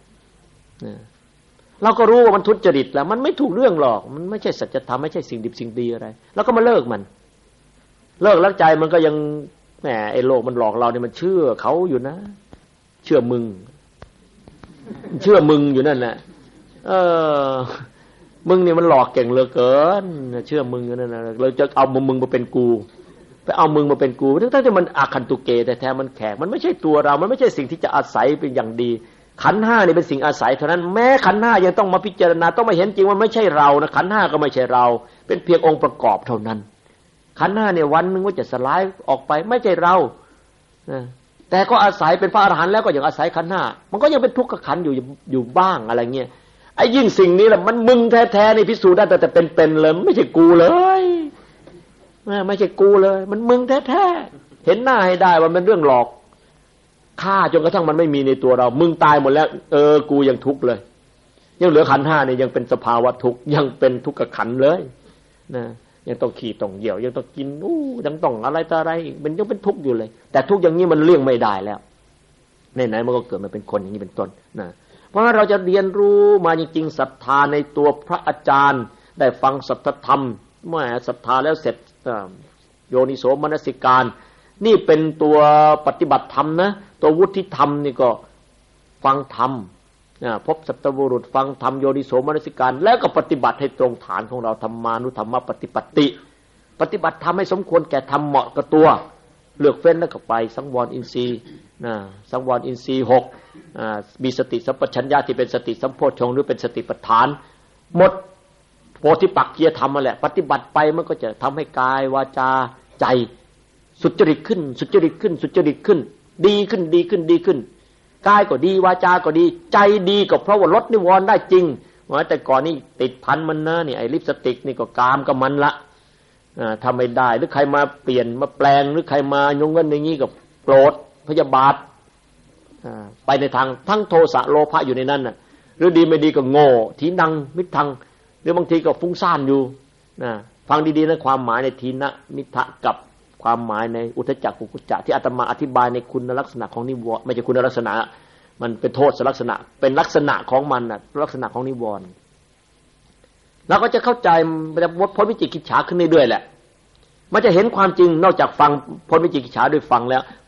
เราก็รู้ว่ามันทุจริตแล้วมันไม่ถูกเรื่องหรอกมันไม่ใช่สัจธรรมไม่ใช่สิ่งดีสิ่งดีอะไรแล้วก็มาเลิกมันเลิกแล้วใจมันก็ยังแหมไอ้โลกมันหลอกเราเนี่ยมันเชื่อเขาอยู่นะเชื่อมึงเชื่อมึงอยู่นั่นแหละเออมึงเนี่ยมันหลอกเก่งเหลือเกินเชื่อมึงนั่นน่ะเราจะเอามึงมาเป็นกูไปเอามึงมาเป็นกูทั้งๆที่มันอาคันตุเกแต่แท้มันแขกมันไม่ใช่ตัวเรามันไม่ใช่สิ่งที่จะอาศัยเป็นอย่างดีขันธ์ห้านี่เป็นสิ่งอาศัยเท่านั้นแม้ขันธ์ห้ายังต้องมาพิจารณาต้องมาเห็นจริงว่าไม่ใช่เรานะขันธ์ห้าก็ไม่ใช่เราเป็นเพียงองค์ประกอบเท่านั้นขันธ์ห้าเนี่ยวันนึงว่าจะสลายออกไปไม่ใช่เราแต่ก็อาศัยเป็นพระอรหันต์แล้วก็ยังอาศัยขันธ์ห้ามันก็ยังเป็นทุกขขันธ์อยู่อยู่บ้างอะไรเงี้ยไอ้ยิ่งสิ่งนี้แหละมันมึงแท้ๆนี่พิสูจน์ได้แต่แต่เป็นๆเลยไม่ใช่กูเลยไม่ใช่กูเลยมันมึงแท้ๆเห็นหน้าให้ได้ว่ามันเรื่องหลอกฆ่าจนกระทั่งมันไม่มีในตัวเรามึงตายหมดแล้วเออกูยังทุกข์เลยยังเหลือขันธ์ห้าเนี่ยยังเป็นสภาวะทุกข์ยังเป็นทุกขขันธ์เลยนะยังต้องขี่ต้องเหี่ยวยังต้องกินอู้ยังต้องอะไรต่ออะไรมันยังเป็นทุกข์อยู่เลยแต่ทุกข์อย่างนี้มันเลี่ยงไม่ได้แล้วไหนๆมันก็เกิดมาเป็นคนอย่างนี้เป็นต้นนะเพราะเราจะเรียนรู้มาจริงๆศรัทธาในตัวพระอาจารย์ได้ฟังสัทธธรรมเมื่อศรัทธาแล้วเสร็จโยนิโสมนสิการนี่เป็นตัวปฏิบัติธรรมนะตัววุฒิธรรมนี่ก็ฟังธรรมพบสัตบุรุษฟังธรรมโยนิโสมนสิการแล้วก็ปฏิบัติให้ตรงฐานของเราธรรมานุธรรมปฏิปติปฏิบัติธรรมให้สมควรแก่ธรรมเหมาะกับตัวเลือกเฟ้นแล้วก็ไปสังวรอินทรีย์นะสังวรอินทรีย์หกมีสติสัมปชัญญะที่เป็นสติสัมโพชฌงค์หรือเป็นสติปัฏฐานหมดโพธิปักขียธรรมมาแหละปฏิบัติไปมันก็จะทำให้กายวาจาใจสุจริตขึ้นสุจริตขึ้นสุจริตขึ้นดีขึ้นดีขึ้นดีขึ้นกายก็ดีวาจาก็ดีใจดีก็เพราะว่าลดนิวรณ์ได้จริงว่าแต่ก่อนนี่ติดพันมันนะนี่ไอ้ลิปสติกนี่ก็กามกับมันละทำไม่ได้หรือใครมาเปลี่ยนมาแปลงหรือใครมายงเงินอย่างนี้กับโกรธพยาบาทไปในทางทั้งโทสะโลภะอยู่ในนั้นน่ะหรือดีไม่ดีก็โง่ทีนังมิทังหรือบางทีก็ฟุ้งซ่านอยู่นะฟังดีๆนะความหมายในทีนะมิทะกับความหมายในอุทจักกุกุจจะที่อาตมาอธิบายในคุณลักษณะของนิวรณ์ไม่ใช่คุณลักษณะมันเป็นโทษลักษณะเป็นลักษณะของมันน่ะลักษณะของนิวรณ์เราก็จะเข้าใจมันจะพ้นวิจิกิจฉาขึ้นเรื่อยๆแหละมันจะเห็นความจริงนอกจากฟังพ้นวิจิกิจฉาด้วยฟังแล้ว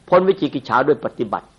พ้นวิจิกิจฉาด้วยปฏิบัติ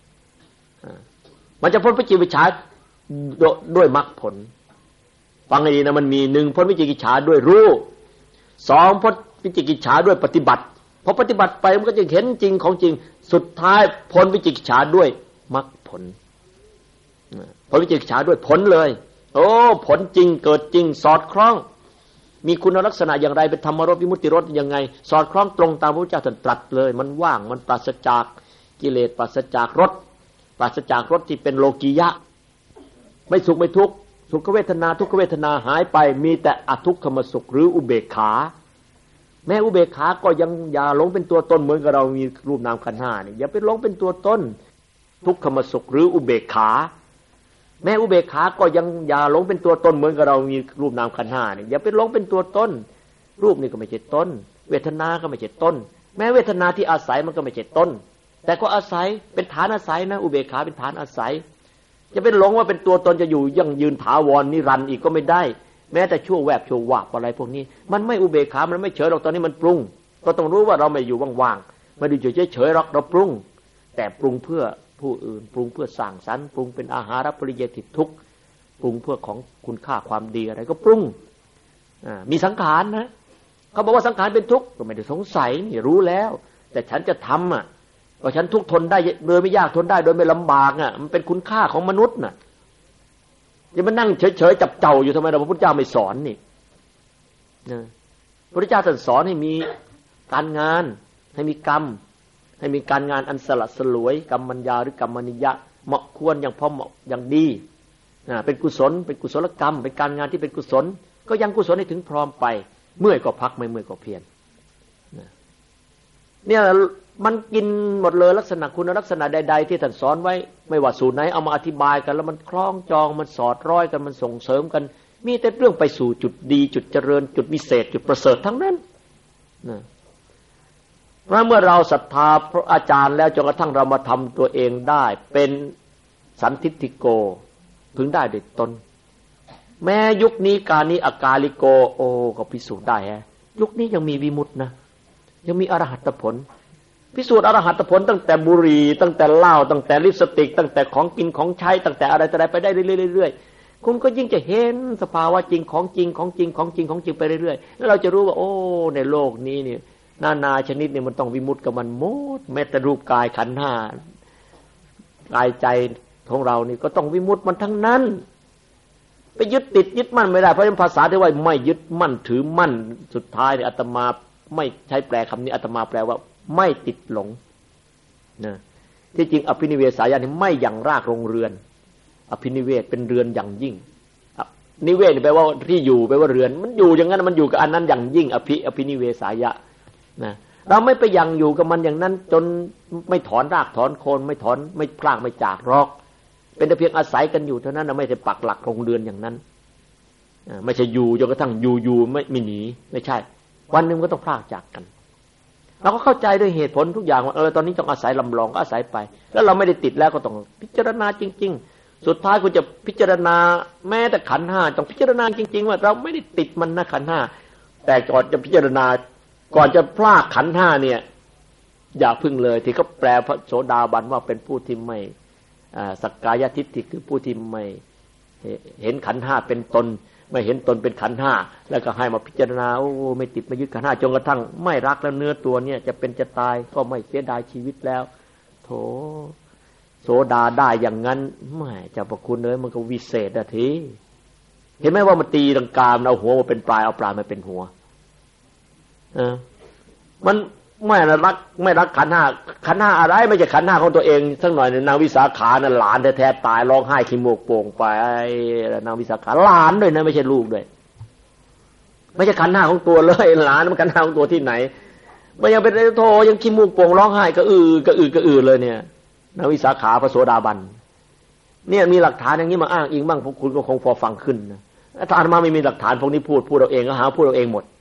มันจะพ้นวิจิกิจฉาด้วยมรรคผลฟังให้ดีนะมันมีหนึ่งพ้นวิจิกิจฉาด้วยรู้สองพ้นวิจิกิจฉาด้วยปฏิบัติพอปฏิบัติไปมันก็จะเห็นจริงของจริงสุดท้ายพ้นวิจิกิจฉาด้วยมรรคผลพ้นวิจิกิจฉาด้วยผลเลยโอ้ผลจริงเกิดจริงสอดคล้องมีคุณลักษณะอย่างไรเป็นธรรมรสวิมุตติรสยังไงสอดคล้องตรงตามพระพุทธเจ้าตรัสเลยมันว่างมันปราศจากกิเลสปราศจากรสปราศจากรสที่เป็นโลกียะไม่สุขไม่ทุกข์สุขเวทนาทุกขเวทนาหายไปมีแต่อทุกขมสุขหรืออุเบกขาแม้อุเบกขาก็ยังอย่าหลงเป็นตัวตนเหมือนกับเรามีรูปนามขันธ์ห้านี่อย่าไปหลงเป็นตัวตนทุกขมสุขหรืออุเบกขาแม้อุเบกขาก็ยังอย่าหลงเป็นตัวตนเหมือนกับเรามีรูปนามขันธ์ห้านี่อย่าไปหลงเป็นตัวตนรูปนี่ก็ไม่ใช่ตนเวทนาก็ไม่ใช่ตนแม้เวทนาที่อาศัยมันก็ไม่ใช่ตนแต่ก็อาศัยเป็นฐานอาศัยนะอุเบกขาเป็นฐานอาศัยจะเป็นหลงว่าเป็นตัวตนจะอยู่ยั่งยืนถาวรนิรันดร์อีกก็ไม่ได้แม้แต่ชั่วแวบชั่ววาบอะไรพวกนี้มันไม่อุเบกขามันไม่เฉยหรอกตอนนี้มันปรุงก็ต้องรู้ว่าเราไม่อยู่ว่างๆไม่ได้อยู่เฉยๆหรอกเราปรุงแต่ปรุงเพื่อผู้อื่นปรุงเพื่อสร้างสรรค์ปรุงเป็นอาหารปริยติทุกข์ปรุงเพื่อของคุณค่าความดีอะไรก็ปรุงมีสังขารนะเขาบอกว่าสังขารเป็นทุกข์ก็ไม่ได้สงสัยนี่รู้แล้วแต่ฉันจะทำอ่ะว่าฉันทุกข์ทนได้โดยไม่ยากทนได้โดยไม่ลำบากอ่ะมันเป็นคุณค่าของมนุษย์น่ะจะมานั่งเฉยๆจับเจ้าอยู่ทำไมเราพระพุทธเจ้าไม่สอนนี่นะพระพุทธเจ้าท่านสอนให้มีการงานให้มีกรรมให้มีการงานอันสละสลวยกรรมัญญาหรือกรรมนิยะเหมาะควรอย่างพอเหมาะอย่างดีนะเป็นกุศลเป็นกุศลกรรมเป็นการงานที่เป็นกุศลก็ยังกุศลให้ถึงพร้อมไปเมื่อยก็พักไม่เมื่อยก็เพียรนะเนี่ยมันกินหมดเลยลักษณะคุณลักษณะใดๆที่ท่านสอนไว้ไม่ว่าสูตรไหนเอามาอธิบายกันแล้วมันคล้องจองมันสอดร้อยกันมันส่งเสริมกันมีแต่เรื่องไปสู่จุดดีจุดเจริญจุดวิเศษจุดประเสริฐทั้งนั้นนะเพราะเมื่อเราศรัทธาพระอาจารย์แล้วจนกระทั่งเรามาทำตัวเองได้เป็นสันทิฏฐิโกพึงได้ด้วยตนแม้ยุคนี้การนี้อากาลิโกโอ้ก็พิสูจน์ได้ฮะยุคนี้ยังมีวิมุตตินะยังมีอรหัตผลพิสูจน์อรหัตผลตั้งแต่บุหรี่ตั้งแต่เหล้าตั้งแต่ลิปสติกตั้งแต่ของกินของใช้ตั้งแต่อะไรต่ออะไรไปได้เรื่อยๆคุณก็ยิ่งจะเห็นสภาวะจริงของจริงของจริงของจริงของจริงไปเรื่อยๆแล้วเราจะรู้ว่าโอ้ในโลกนี้เนี่ยนานาชนิดเนี่ยมันต้องวิมุตติกับมันหมดแม้แต่รูปกายขันธ์ห้ากายใจของเรานี่ก็ต้องวิมุตติมันทั้งนั้นไปยึดติดยึดมั่นไม่ได้เพราะภาษาที่ว่าไม่ยึดมั่นถือมั่นสุดท้ายเนี่ยอาตมาไม่ใช้แปลคำนี้อาตมาแปลว่าไม่ติดหลงนะที่จริงอภินิเวสายานี่ไม่อย่างรากลงเรือนอภินิเวศเป็นเรือนอย่างยิ่งนิเวศแปลว่าที่อยู่แปลว่าเรือนมันอยู่อย่างนั้นมันอยู่กับอันนั้นอย่างยิ่งอภิอภินิเวสายะนะเราไม่ไปยังอยู่กับมันอย่างนั้นจนไม่ถอนรากถอนโคนไม่ถอนไม่พลากไม่จากรอกเป็นแต่เพียงอาศัยกันอยู่เท่านั้นนะไม่ใช่ปักหลักลงเรือนอย่างนั้นไม่ใช่อยู่จนกระทั่งอยู่อยู่ไม่ไม่หนีไม่ใช่วันหนึ่งก็ต้องพลากจากกันเราก็เข้าใจด้วยเหตุผลทุกอย่างว่าเออตอนนี้ต้องอาศัยลำลองก็อาศัยไปแล้วเราไม่ได้ติดแล้วก็ต้องพิจารณาจริงๆสุดท้ายคุณจะพิจารณาแม้แต่ขันธ์ห้าต้องพิจารณาจริงๆว่าเราไม่ได้ติดมันนะขันธ์ห้าแต่ก่อนจะพิจารณาก่อนจะพลากขันธ์ห้าเนี่ยอย่าพึ่งเลยที่เขาแปลพระโสดาบันว่าเป็นผู้ที่ไม่สักกายทิฏฐิคือผู้ที่ไม่เห็นขันธ์ห้าเป็นตนไม่เห็นตนเป็นขันธ์ห้าแล้วก็ให้มาพิจารณาโอ้ไม่ติดไม่ยึดขันธ์ห้าจนกระทั่งไม่รักแล้วเนื้อตัวเนี่ยจะเป็นจะตายก็ไม่เสียดายชีวิตแล้วโถโสดาได้อย่างนั้นไม่เจ้าพระคุณเลยมันก็วิเศษอะทีเห็นไหมว่ามันตีลังกาเอาหัวมาเป็นปลายเอาปลายมาเป็นหัวเออมันไม่รักไม่รักขันธ์ห้าขันธ์ห้าอะไรไม่ใช่ขันธ์ห้าของตัวเองสักหน่อยนางวิสาขาน่ะหลานแท้ๆตายร้องไห้ขี้มูกโป่งไปนางวิสาขาหลานด้วยนะไม่ใช่ลูกด้วยไม่ใช่ขันธ์ห้าของตัวเลยหลานมันขันธ์ห้าของตัวที่ไหนมันยังเป็นโธยังขี้มูกโป่งร้องไห้ก็อือกระอือกระอือเลยเนี่ยนางวิสาขาพระโสดาบันเนี่ยมีหลักฐานอย่างนี้มาอ้างอิงบ้างพวกคุณก็คงพอฟังขึ้นนะถ้าอาตมาไม่มีหลักฐานพวกนี้พูดพูดเอาเองก็หาพูดเอาเองหมด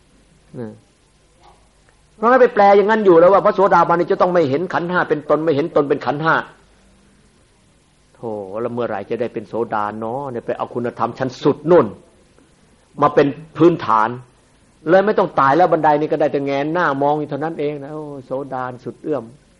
เพราะงั้นไปแปลอย่างนั้นอยู่แล้วว่าพระโสดาบันนี่จะต้องไม่เห็นขันธ์ห้าเป็นตนไม่เห็นตนเป็นขันธ์ห้าโธ่แล้วเมื่อไหร่จะได้เป็นโสดาเนาะเนี่ยไปเอาคุณธรรมชั้นสุดนู่นมาเป็นพื้นฐานเลยไม่ต้องตายแล้วบันไดนี่ก็ได้แต่แงนหน้ามองอยู่เท่านั้นเองนะโอ้โสดาสุดเอื้อม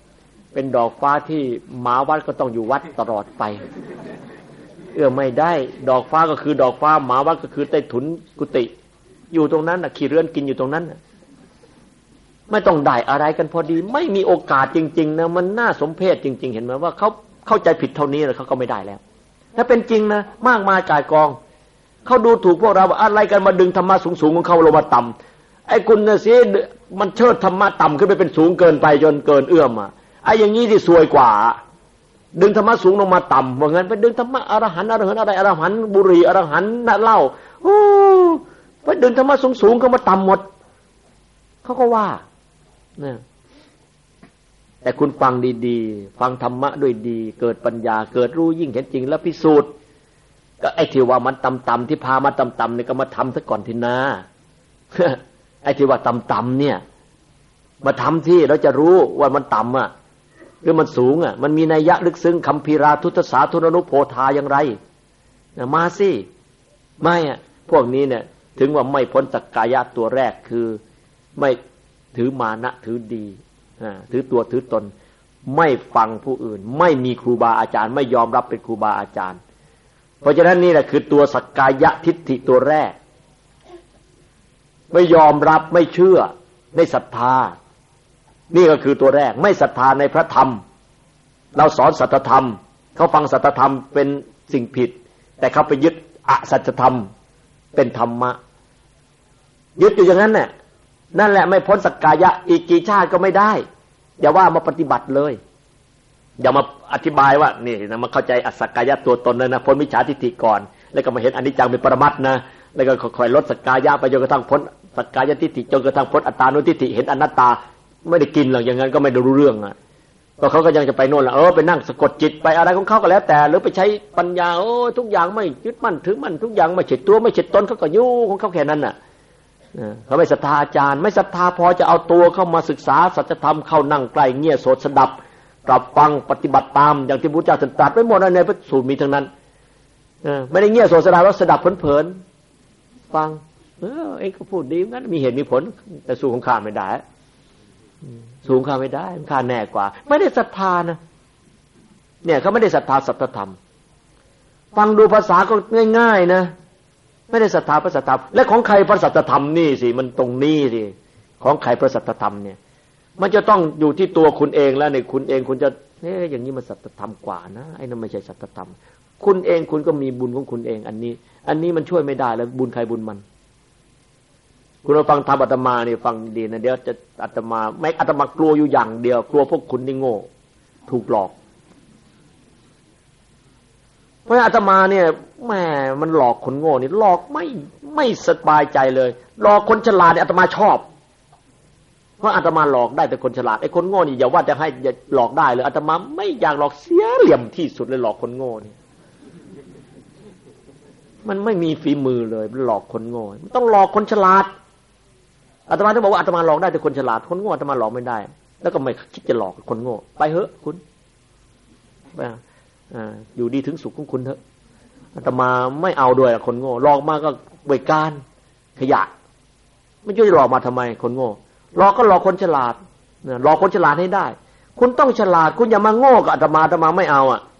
เป็นดอกฟ้าที่หมาวัดก็ต้องอยู่วัดตลอดไปเอื้อไม่ได้ดอกฟ้าก็คือดอกฟ้าหมาวัดก็คือใต้ถุนกุฏิอยู่ตรงนั้นน่ะขี้เรือนกินอยู่ตรงนั้นน่ะไม่ต้องได้อะไรกันพอดีไม่มีโอกาสจริงๆนะมันน่าสมเพชจริงๆเห็นไหมว่าเขาเข้าใจผิดเท่านี้แล้วเขาก็ไม่ได้แล้วถ้าเป็นจริงนะมากมายกายกองเขาดูถูกพวกเราว่าอะไรกันมาดึงธรรมะสูงๆของเขาลงมาต่ำไอ้คุณน่ะสิมันเชิดธรรมะต่ำขึ้นไปเป็นสูงเกินไปจนเกินเอื้อมอ่ะไอ้อย่างนี้ที่ซวยกว่าดึงธรรมะสูงลงมาต่ำว่างั้นไปดึงธรรมะอรหันต์อรหันต์อะไรอรหันต์บุหรี่อรหันต์น่ะเหล้าโอ้ไปดึงธรรมะสูงๆเข้ามาต่ำหมดเขาก็ว่าเนี่ยแต่คุณฟังดีๆฟังธรรมะด้วยดีเกิดปัญญาเกิดรู้ยิ่งเห็นจริงแล้วพิสูจน์ก็ไอ้ที่ว่ามันต่ำๆที่พามาต่ำๆเนี่ยก็มาทำซะก่อนทีนะไอ้ที่ว่าต่ำๆเนี่ยมาทำที่เราจะรู้ว่ามันต่ำอ่ะหรือมันสูงอ่ะมันมีนัยยะลึกซึ้งคัมภีราทุตสาธุนุโพธาอย่างไรมาสิไม่อ่ะพวกนี้เนี่ยถึงว่าไม่พ้นสักกายะตัวแรกคือไม่ถือมานะถือดีถือตัวถือตนไม่ฟังผู้อื่นไม่มีครูบาอาจารย์ไม่ยอมรับเป็นครูบาอาจารย์เพราะฉะนั้นนี่แหละคือตัวสักกายะทิฏฐิตัวแรกไม่ยอมรับไม่เชื่อไม่ศรัทธานี่ก็คือตัวแรกไม่ศรัทธาในพระธรรมเราสอนสัจธรรมเขาฟังสัจธรรมเป็นสิ่งผิดแต่เขาไปยึดอสัจธรรมเป็นธรรมะยึดอยู่อย่างนั้นน่ะนั่นแหละไม่พ้นสักกายะอีกกี่ชาติก็ไม่ได้อย่าว่ามาปฏิบัติเลยอย่ามาอธิบายว่านี่นะมาเข้าใจอสักกายะตัวตนเลยนะพ้นมิจฉาทิฏฐิก่อนแล้วก็มาเห็นอนิจจังเป็นปรมัตถ์นะแล้วก็ค่อยๆลดสักกายะไปจนกระทั่งพ้นสักกายทิฏฐิจนกระทั่งพ้นอัตตานุทิฏฐิเห็นอนัตตาไม่ได้กินหรอกอย่างนั้นก็ไม่ได้รู้เรื่องอ่ะก็เขาก็ยังจะไปโน่นละเออไปนั่งสะกดจิตไปอะไรของเขาก็แล้วแต่หรือไปใช้ปัญญาโอ้ทุกอย่างไม่ยึดมั่นถือมั่นทุกอย่างไม่เฉดตัวไม่เฉดตนเขาก็ยุ่งของเขาแค่นั้นน่ะเขาไม่ศรัทธาอาจารย์ไม่ศรัทธาพอจะเอาตัวเข้ามาศึกษาสัจธรรมเข้านั่งใกล้เงี่ยโสดสดับปรับฟังปฏิบัติตามอย่างที่พระพุทธเจ้าตรัสไว้หมดในพระสูตรมีทั้งนั้นไม่ได้เงี่ยโสดสดับแล้วสดับเพลินๆฟังเออเองก็พูดดีงั้นมีเหตุมีผลแต่สู้ของข้าไม่ได้สู้ของข้าไม่ได้ข้าแน่กว่าไม่ได้ศรัทธานะเนี่ยเขาไม่ได้ศรัทธาสัจธรรมฟังดูภาษาก็ง่ายๆนะไม่ได้ศรัทธาพระสัจธรรมและของใครพระสัจธรรมนี่สิมันตรงนี้สิของใครพระสัจธรรมเนี่ยมันจะต้องอยู่ที่ตัวคุณเองแล้วเนี่ยคุณเองคุณจะเอ๊ะอย่างนี้มันสัจธรรมกว่านะไอ้นั่นไม่ใช่สัจธรรมคุณเองคุณก็มีบุญของคุณเองอันนี้อันนี้มันช่วยไม่ได้แล้วบุญใครบุญมันคุณมาฟังธรรมอาตมานี่ฟังดีนะเดี๋ยวจะอาตมาไม่อาตมากลัวอยู่อย่างเดียวกลัวพวกคุณนี่โง่ถูกหลอกเพราะอาตมาเนี่ยแหมมันหลอกคนโง่นี่หลอกไม่ไม่สบายใจเลยหลอกคนฉลาดเนี่ยอาตมาชอบเพราะอาตมาหลอกได้แต่คนฉลาดไอ้คนโง่นี่อย่าว่าจะให้หลอกได้เลยอาตมาไม่อยากหลอกเสียเหลี่ยมที่สุดเลยหลอกคนโง่นี่มันไม่มีฝีมือเลยมันหลอกคนโง่มันต้องหลอกคนฉลาดอาตมาต้องบอกว่าอาตมาหลอกได้แต่คนฉลาดคนโง่อาตมาหลอกไม่ได้แล้วก็ไม่คิดจะหลอกคนโง่ไปเถอะคุณไปอยู่ดีถึงสุขของคุณเถอะอาตมาไม่เอาด้วยคนโง่หลอกมาก็บริการขยะไม่ช่วยหลอกมาทำไมคนโง่หลอกก็หลอกคนฉลาดหลอกคนฉลาดให้ได้คุณต้องฉลาดคุณอย่ามาโง่กับอาตมาอาตมาไม่เอาอ่ะ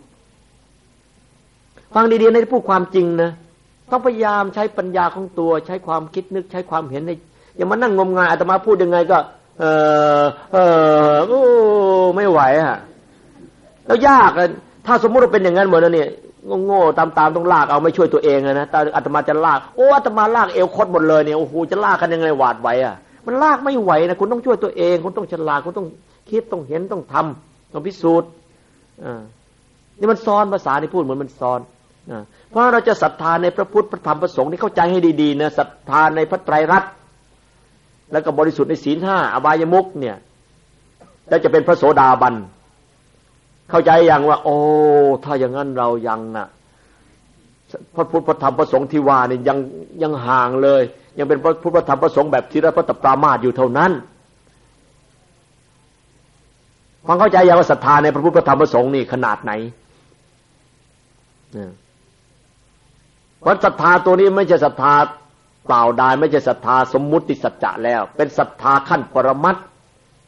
ฟังดีๆในพูดความจริงนะต้องพยายามใช้ปัญญาของตัวใช้ความคิดนึกใช้ความเห็นในอย่ามานั่งงมงายอาตมาพูดยังไงก็เออเออโอ้ไม่ไหวอ่ะแล้วยากอ่ะถ้าสมมติว่าเป็นอย่างนั้นหมดแล้วเนี่ยโง่ๆตามๆต้องลากเอาไม่ช่วยตัวเองนะแต่อาตมาจะลากโอ้อาตมาลากเอวคดหมดเลยเนี่ยโอ้โหจะลากกันยังไงหวาดไหวอ่ะมันลากไม่ไหวนะคุณต้องช่วยตัวเองคุณต้องฉลาดคุณต้องคิดต้องเห็นต้องทำต้องพิสูจน์อ่านี่มันซ้อนภาษาที่พูดเหมือนมันซ้อนอ่าเพราะเราจะศรัทธาในพระพุทธพระธรรมพระสงฆ์ที่เข้าใจให้ดีๆนะศรัทธาในพระไตรลักษณ์แล้วก็บริสุทธิ์ในศีลห้าอบายมุขเนี่ยแล้วจะเป็นพระโสดาบันเข้าใจอย่างว่าโอ้ถ้าอย่างนั้นเรายังน่ะพระพุทธพระธรรมพระสงฆ์ที่ว่านี่ยังยังห่างเลยยังเป็นพระพุทธพระธรรมพระสงฆ์แบบธีรพัตตปรามาสอยู่เท่านั้นฟังเข้าใจอย่างว่าศรัทธาในพระพุทธพระธรรมพระสงฆ์นี่ขนาดไหนเนี่ยเพราะศรัทธาตัวนี้ไม่ใช่ศรัทธาเปล่าดายไม่ใช่ศรัทธาสมมุติสัจจะแล้วเป็นศรัทธาขั้นปรมัตถ์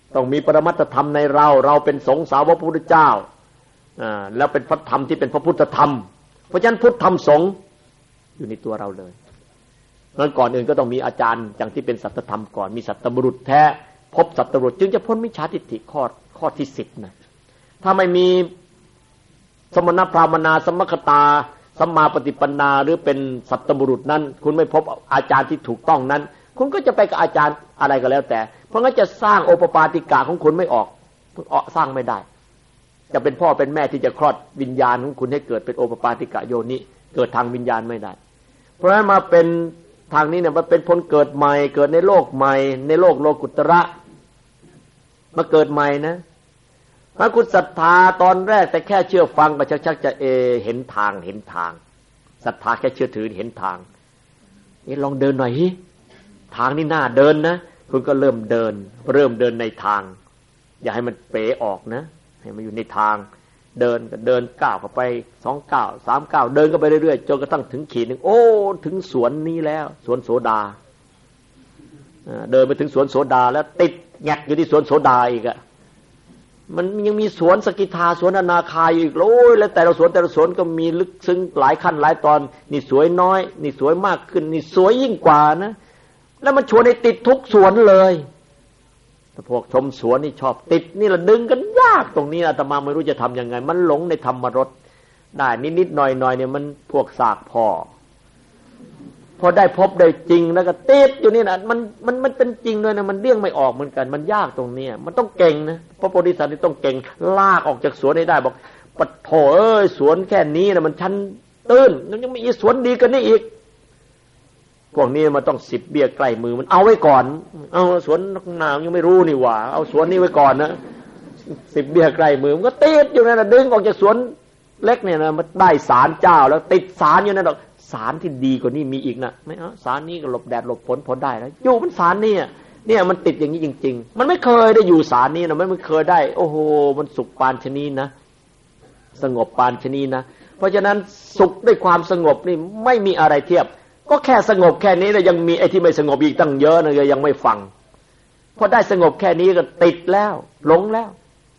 ต้องมีปรมัตถธรรมในเราเราเป็นสงฆ์สาวกพระพุทธเจ้าอ่าแล้วเป็นพระธรรมที่เป็นพระพุทธธรรมเพราะฉะนั้นพุทธธรรมสงฆ์อยู่ในตัวเราเลยงั้นก่อนอื่นก็ต้องมีอาจารย์อย่างที่เป็นสัตธรรมก่อนมีสัตบุรุษแท้พบสัตบุรุษจึงจะพ้นมิจฉาทิฏฐิข้อข้อที่สิบนะถ้าไม่มีสมณพราหมณาสมคตาสัมมาปฏิปันนาหรือเป็นสัตบุรุษนั้นคุณไม่พบอาจารย์ที่ถูกต้องนั้นคุณก็จะไปกับอาจารย์อะไรก็แล้วแต่เพราะงั้นจะสร้างโอปปาติกะของคุณไม่ออกสร้างไม่ได้จะเป็นพ่อเป็นแม่ที่จะคลอดวิญญาณของคุณให้เกิดเป็นโอปปาติกะโยนิเกิดทางวิญญาณไม่ได้เพราะฉะนั้นมาเป็นทางนี้เนี่ยมันเป็นผลเกิดใหม่เกิดในโลกใหม่ในโลกโลกุตระมาเกิดใหม่นะพระคุณศรัทธาตอนแรกแต่แค่เชื่อฟังก็ชักๆจะเอเห็นทางเห็นทางศรัทธาแค่เชื่อถือเห็นทางนี่ลองเดินหน่อยฮิทางนี่น่าเดินนะคุณก็เริ่มเดินเริ่มเดินในทางอย่าให้มันเป๋ออกนะให้มันอยู่ในทางเดินก็เดินก้าวเข้าไปสองก้าวสามก้าวเดินก็ไปเรื่อยๆจนกระทั่งถึงขีดหนึ่งโอ้ถึงสวนนี้แล้วสวนโสดาเดินไปถึงสวนโสดาแล้วติดแงกอยู่ที่สวนโสดาอีกอะมันยังมีสวนสกิทาสวนอนาคาอีกโอ้ยแล้วแต่ละสวนแต่ละสวนก็มีลึกซึ้งหลายขั้นหลายตอนนี่สวยน้อยนี่สวยมากขึ้นนี่สวยยิ่งกว่านะแล้วมันชวนให้ติดทุกสวนเลยแต่พวกชมสวนนี่ชอบติดนี่ละดึงกันยากตรงนี้อาตมาไม่รู้จะทำยังไงมันหลงในธรรมรสได้นิดๆหน่อยๆเนี่ยมันพวกสากพอพอได้พบได้จริงแล้วก็ติดอยู่นี่นะมันมันมันเป็นจริงเลยนะมันเลี่ยงไม่ออกเหมือนกันมันยากตรงนี้มันต้องเก่งนะพระโพธิสัตว์นี่ต้องเก่งลากออกจากสวนให้ได้บอกปะโถเอ้ยสวนแค่นี้นะมันชั้นตื้นมันยังมีสวนดีกันนี่อีกพวกนี้มันต้องสิบเบี้ยใกล้มือมันเอาไว้ก่อนเอาสวนนางยังไม่รู้นี่หว่าเอาสวนนี้ไว้ก่อนนะสิบเบี้ยใกล้มือมันก็ติดอยู่นั่นนะดึงออกจากสวนเล็กเนี่ยนะมันได้ศาลเจ้าแล้วติดศาลอยู่นั่นหรอกศาลที่ดีกว่านี้มีอีกนะไม่เอาศาลนี้ก็หลบแดดหลบฝนพ้นได้แล้วอยู่มันศาลนี่เนี่ยมันติดอย่างนี้จริงๆมันไม่เคยได้อยู่ศาลนี้นะไม่เคยได้โอ้โหมันสุขปานชนีนะสงบปานชนีนะเพราะฉะนั้นสุขด้วยความสงบนี่ไม่มีอะไรเทียบก็แค่สงบแค่นี้แล้วยังมีไอ้ที่ไม่สงบอีกตั้งเยอะนะยังไม่ฟังพอได้สงบแค่นี้ก็ติดแล้วหลงแล้ว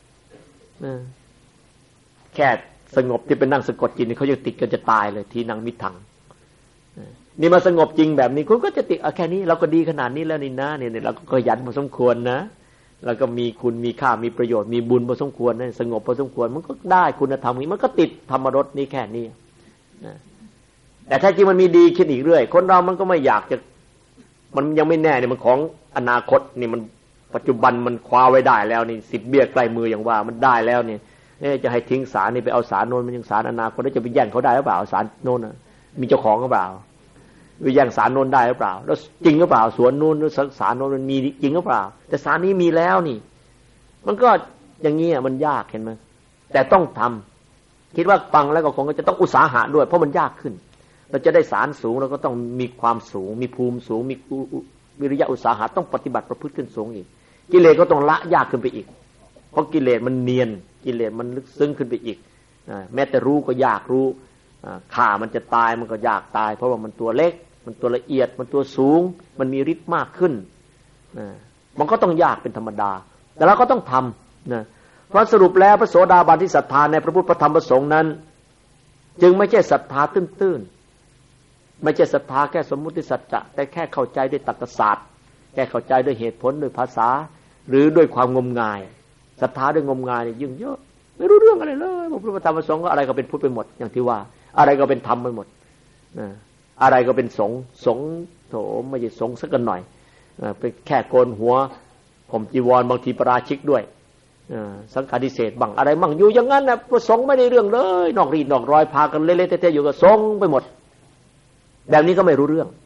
แค่สงบที่เป็นนั่งสะกดจิตนี่เขาจะติดกันจะตายเลยทีนังมิทังนี่มาสงบจริงแบบนี้คุณก็จะติดแค่นี้เราก็ดีขนาดนี้แล้วนี่นะเนี่ยเราก็ขยันพอสมควรนะแล้วก็มีคุณมีค่ามีประโยชน์มีบุญพอสมควรนะสงบพอสมควรมันก็ได้คุณธรรมนี้มันก็ติดธรรมรสนี้แค่นี้นะแต่ถ้าจริงมันมีดีขึ้นอีกเรื่อยคนเรามันก็ไม่อยากจะมันยังไม่แน่เนี่ยมันของอนาคตนี่มันปัจจุบันมันคว้าไว้ได้แล้วนี่สิบเบี้ยใกล้มืออย่างว่ามันได้แล้วเนี่ยจะให้ทิ้งสารนี่ไปเอาสารโน้นมันยังสารอนาคตแล้วจะไปแย่งเขาได้หรือเปล่าสารโน้นมีเจ้าของหรือเปล่าไปแย่งสารโน้นได้หรือเปล่าแล้วจริงหรือเปล่าสวนโน้นหรือสารโน้นมันมีจริงหรือเปล่าแต่สารนี้มีแล้วนี่มันก็อย่างนี้มันยากเห็นไหมแต่ต้องทำคิดว่าฟังแล้วก็คงจะต้องอุตสาหะด้วยเพราะมันยากขึ้นเราจะได้สารสูงเราก็ต้องมีความสูงมีภูมิสูงมีวิริยะอุตสาหะต้องปฏิบัติประพฤติขึ้นสูงอีกกิเลสก็ต้องละยากขึ้นไปอีกเพราะกิเลสมันเนียนกิเลสมันลึกซึ้งขึ้นไปอีกแม้แต่รู้ก็ยากรู้ข่ามันจะตายมันก็ยากตายเพราะว่ามันตัวเล็กมันตัวละเอียดมันตัวสูงมันมีฤทธิ์มากขึ้นมันก็ต้องยากเป็นธรรมดาแต่เราก็ต้องทำนะเพราะสรุปแล้วพระโสดาบันที่ศรัทธาในพระพุทธพระธรรมพระสงฆ์นั้นจึงไม่ใช่ศรัทธาตื้นๆไม่ใช่ศรัทธาแค่สมมุติสัจจะแต่แค่เข้าใจด้วยตรรกศาสตร์แค่เข้าใจด้วยเหตุผลด้วยภาษาหรือด้วยความงมงายศรัทธาด้วยงมงายเนี่ยยิ่งเยอะไม่รู้เรื่องอะไรเลยพระพุทธธรรมพระสงฆ์ก็อะไรก็เป็นพุทธไปหมดอย่างที่ว่าอะไรก็เป็นธรรมไปหมดอะไรก็เป็นสงฆ์สงฆ์โถไม่ใช่สงฆ์สักหน่อยเป็นแค่โกนหัวผมจีวรบางทีประราชิกด้วยสังฆาทิเศษบังอะไรมั่งอยู่อย่างนั้นนะพระสงฆ์ไม่ได้เรื่องเลยนอกรีดนอกรอยพากันเละๆเทะๆอยู่กับสงฆ์ไปหมดแบบนี้ก็ไม่รู้เรื่อง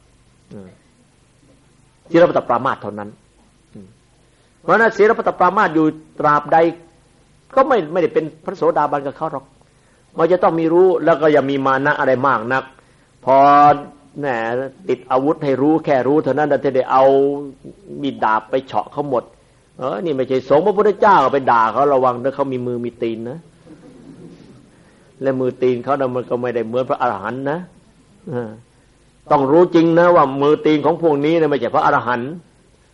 ศีลปตปรามาสเท่านั้นเพราะนั้นศีลปตปรามาสอยู่ตราบใดก็ไม่ไม่ได้เป็นพระโสดาบันกับเขาหรอกมันจะต้องมีรู้แล้วก็อย่ามีมานะอะไรมากนักพอแหมติดอาวุธให้รู้แค่รู้เท่านั้นจะได้เอามีดาบไปเฉาะเขาหมดเออนี่ไม่ใช่สงฆ์พระพุทธเจ้าไปด่าเขาระวังถ้าเขามีมือมีตีนนะและมือตีนเขาเนี่ยมันก็ไม่ได้เหมือนพระอรหันต์นะต้องรู้จริงนะว่ามือตีนของพวกนี้เนี่ยไม่ใช่พระอรหันต์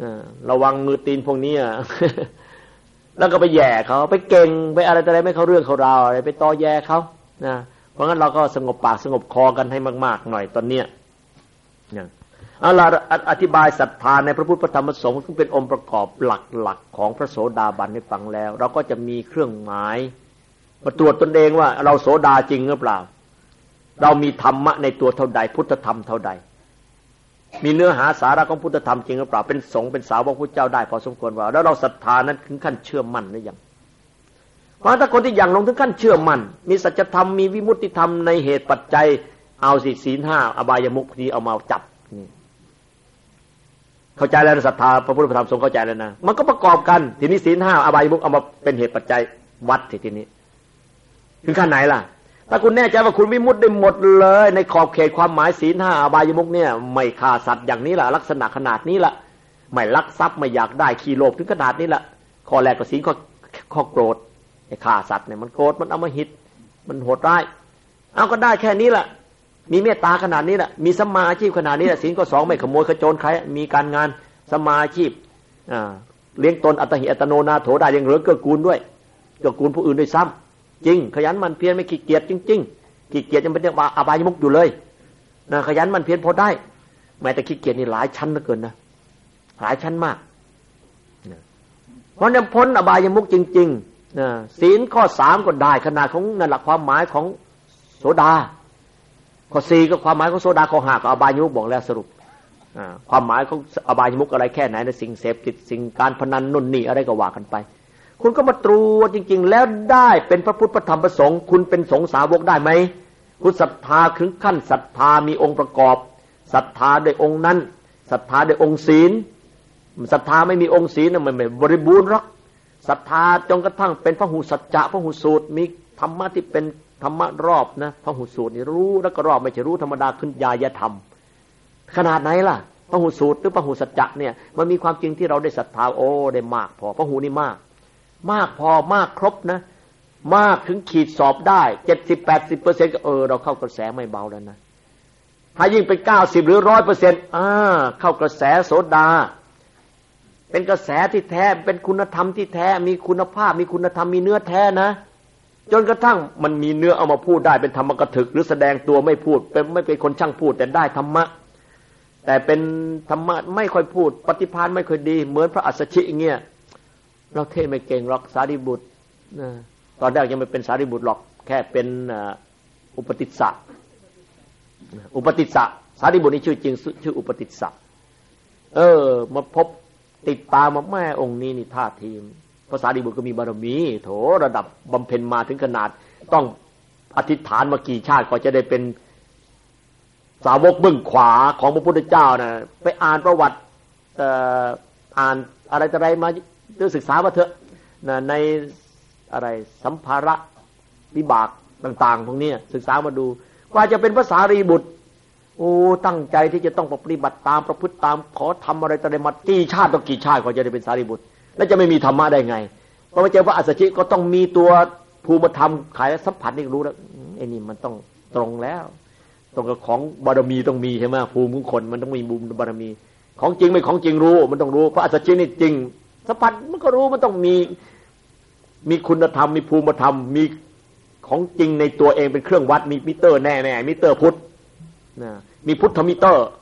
ระวังมือตีนพวกนี้แล้วก็ไปแย่เขาไปเก่งไปอะไรอะไรไม่เขาเรื่องเขาราวอะไรไปตอแย่เขานะเพราะงั้นเราก็สงบปากสงบคอกันให้มากๆหน่อยตอนเนี้ยอย่างเอาล่ะอธิบายศรัทธาในพระพุทธพระธรรมพระสงฆ์ซึ่งเป็นองค์ประกอบหลักๆของพระโสดาบันให้ฟังแล้วเราก็จะมีเครื่องหมายมาตรวจตนเองว่าเราโสดาจริงหรือเปล่าเรามีธรรมะในตัวเท่าใดพุทธธรรมเท่าใดมีเนื้อหาสาระของพุทธธรรมจริงหรือเปล่าเป็นสงฆ์เป็นสาวกพุทธเจ้าได้พอสมควรว่าแล้วเราศรัทธานั้นถึงขั้นเชื่อมั่นหรือยังเพราะถ้าคนที่ยังลงถึงขั้นเชื่อมั่นมีสัจธรรมมีวิมุตติธรรมในเหตุปัจจัยเอาสิศีลห้าอบายมุขที่เอามาจับนี่เข้าใจแล้วศรัทธาพระพุทธธรรมสงฆ์เข้าใจแล้วนะมันก็ประกอบกันทีนี้ศีลห้าอบายมุขเอามาเป็นเหตุปัจจัยวัดทีนี้ถึงขั้นไหนล่ะถ้าคุณแน่ใจว่าคุณวิมุตติได้หมดเลยในขอบเขตความหมายศีลห้าอบายมุขเนี่ยไม่ฆ่าสัตว์อย่างนี้ล่ะลักษณะขนาดนี้ล่ะไม่ลักทรัพย์ไม่อยากได้ขี้โลภถึงขนาดนี้ล่ะข้อแรกก็ศีลข้อข้อโกรธไอ้ฆ่าสัตว์เนี่ยมันโกรธมันอำมหิตมันโหดร้ายเอาก็ได้แค่นี้ล่ะมีเมตตาขนาดนี้ล่ะมีสัมมาอาชีพขนาดนี้ล่ะศีลข้อสองไม่ขโมยขโจรใครมีการงานสัมมาอาชีพอ่าเลี้ยงตนอัตหิอัตโนนาโถได้ยังเหลือเกื้อกูลด้วยเกื้อกูลผู้อื่นด้วยซ้ำจริงขยันมันเพียรไม่ขี้เกียจจริงๆขี้เกียจยังเป็นอบายมุขอยู่เลยนะขยันมันเพียรพอได้แม้แต่ขี้เกียจนี่หลายชั้นเหลือเกินนะหลายชั้นมากเพราะนั้นพ้นอบายมุขจริงๆนะศีลข้อสามก็ได้ขนาดของนั่นหลักความหมายของโสดาข้อสี่ก็ความหมายของโสดาข้อห้าก็อบายมุขบอกแล้วสรุปความหมายของอบายมุขอะไรแค่ไหนในสิ่งเสพติดสิ่งการพนันนุ่นนี่อะไรก็ว่ากันไปคุณก็มาตรวจจริงๆแล้วได้เป็นพระพุทธพระธรรมพระสงฆ์คุณเป็นสงฆ์สาวกได้ไหมคุณศรัทธาถึงขั้นศรัทธามีองค์ประกอบศรัทธาด้วยองค์นั้นศรัทธาด้วยองค์ศีลศรัทธาไม่มีองค์ศีลมันไม่บริบูรณ์หรอกศรัทธาจนกระทั่งเป็นพระหูสัจจะพระหูสูตรมีธรรมะที่เป็นธรรมะรอบนะพระหูสูตรนี่รู้แล้วก็รอบไม่ใช่รู้ธรรมดาขึ้นญาณธรรมขนาดไหนล่ะพระหูสูตรหรือพระหูสัจจะเนี่ยมันมีความจริงที่เราได้ศรัทธาโอ้ได้มากพอพระหูนี่มากมากพอมากครบนะมากถึงขีดสอบได้เจ็ดสิบแปดสิบเปอร์เซ็นต์ก็เออเราเข้ากระแสไม่เบาแล้วนะถ้ายิ่งเป็นเก้าสิบหรือร้อยเปอร์เซ็นต์อ่าเข้ากระแสโสดาเป็นกระแสที่แท้เป็นคุณธรรมที่แท้มีคุณภาพมีคุณธรรมมีเนื้อแท้นะจนกระทั่งมันมีเนื้อเอามาพูดได้เป็นธรรมกถึกหรือแสดงตัวไม่พูดเป็นไม่เป็นคนช่างพูดแต่ได้ธรรมะแต่เป็นธรรมะไม่ค่อยพูดปฏิภาณไม่ค่อยดีเหมือนพระอัสสชิอย่างเงี้ยเราเทศไม่เก่งหรอกสารีบุตรนะตอนแรกยังไม่เป็นสารีบุตรหรอกแค่เป็นอุปติสสะอุปติสสะสารีบุตรนี่ชื่อจริงชื่ออุปติสสะเออมาพบติดตามมาแม่องค์นี้นี่ท่าทีมพระสารีบุตรก็มีบารมีโถระดับบำเพ็ญมาถึงขนาดต้องอธิษฐานมากี่ชาติกว่าจะได้เป็นสาวกเบื้องขวาของพระพุทธเจ้านะไปอ่านประวัติอ่านอะไรต่ออะไรมาศึกษามาเถอะในอะไรสัมภาระวิบากต่างๆพวกนี้ศึกษามาดูกว่าจะเป็นพระสารีบุตรโอ้ตั้งใจที่จะต้องปฏิบัติตามประพฤติตามขอทำอะไรต่ออะไรมากี่ชาติต้องกี่ชาติกว่าจะได้เป็นสารีบุตรแล้วจะไม่มีธรรมะได้ไงพอมาเจอพระอัสสชิก็ต้องมีตัวภูมิธรรมขายสัมผัสนี่รู้แล้วไอ้นี่มันต้องตรงแล้วตรงกับของบารมีต้องมีใช่ไหมภูมิของคนมันต้องมีบุญบารมีของจริงไม่ของจริงรู้มันต้องรู้พระอัสสชินี่จริงสัมผัสมันก็รู้มันต้องมีมีคุณธรรมมีภูมิธรรมมีของจริงในตัวเองเป็นเครื่องวัดมีมิเตอร์แน่แน่มิเตอร์พุทธนะมีพุทธมิเตอร์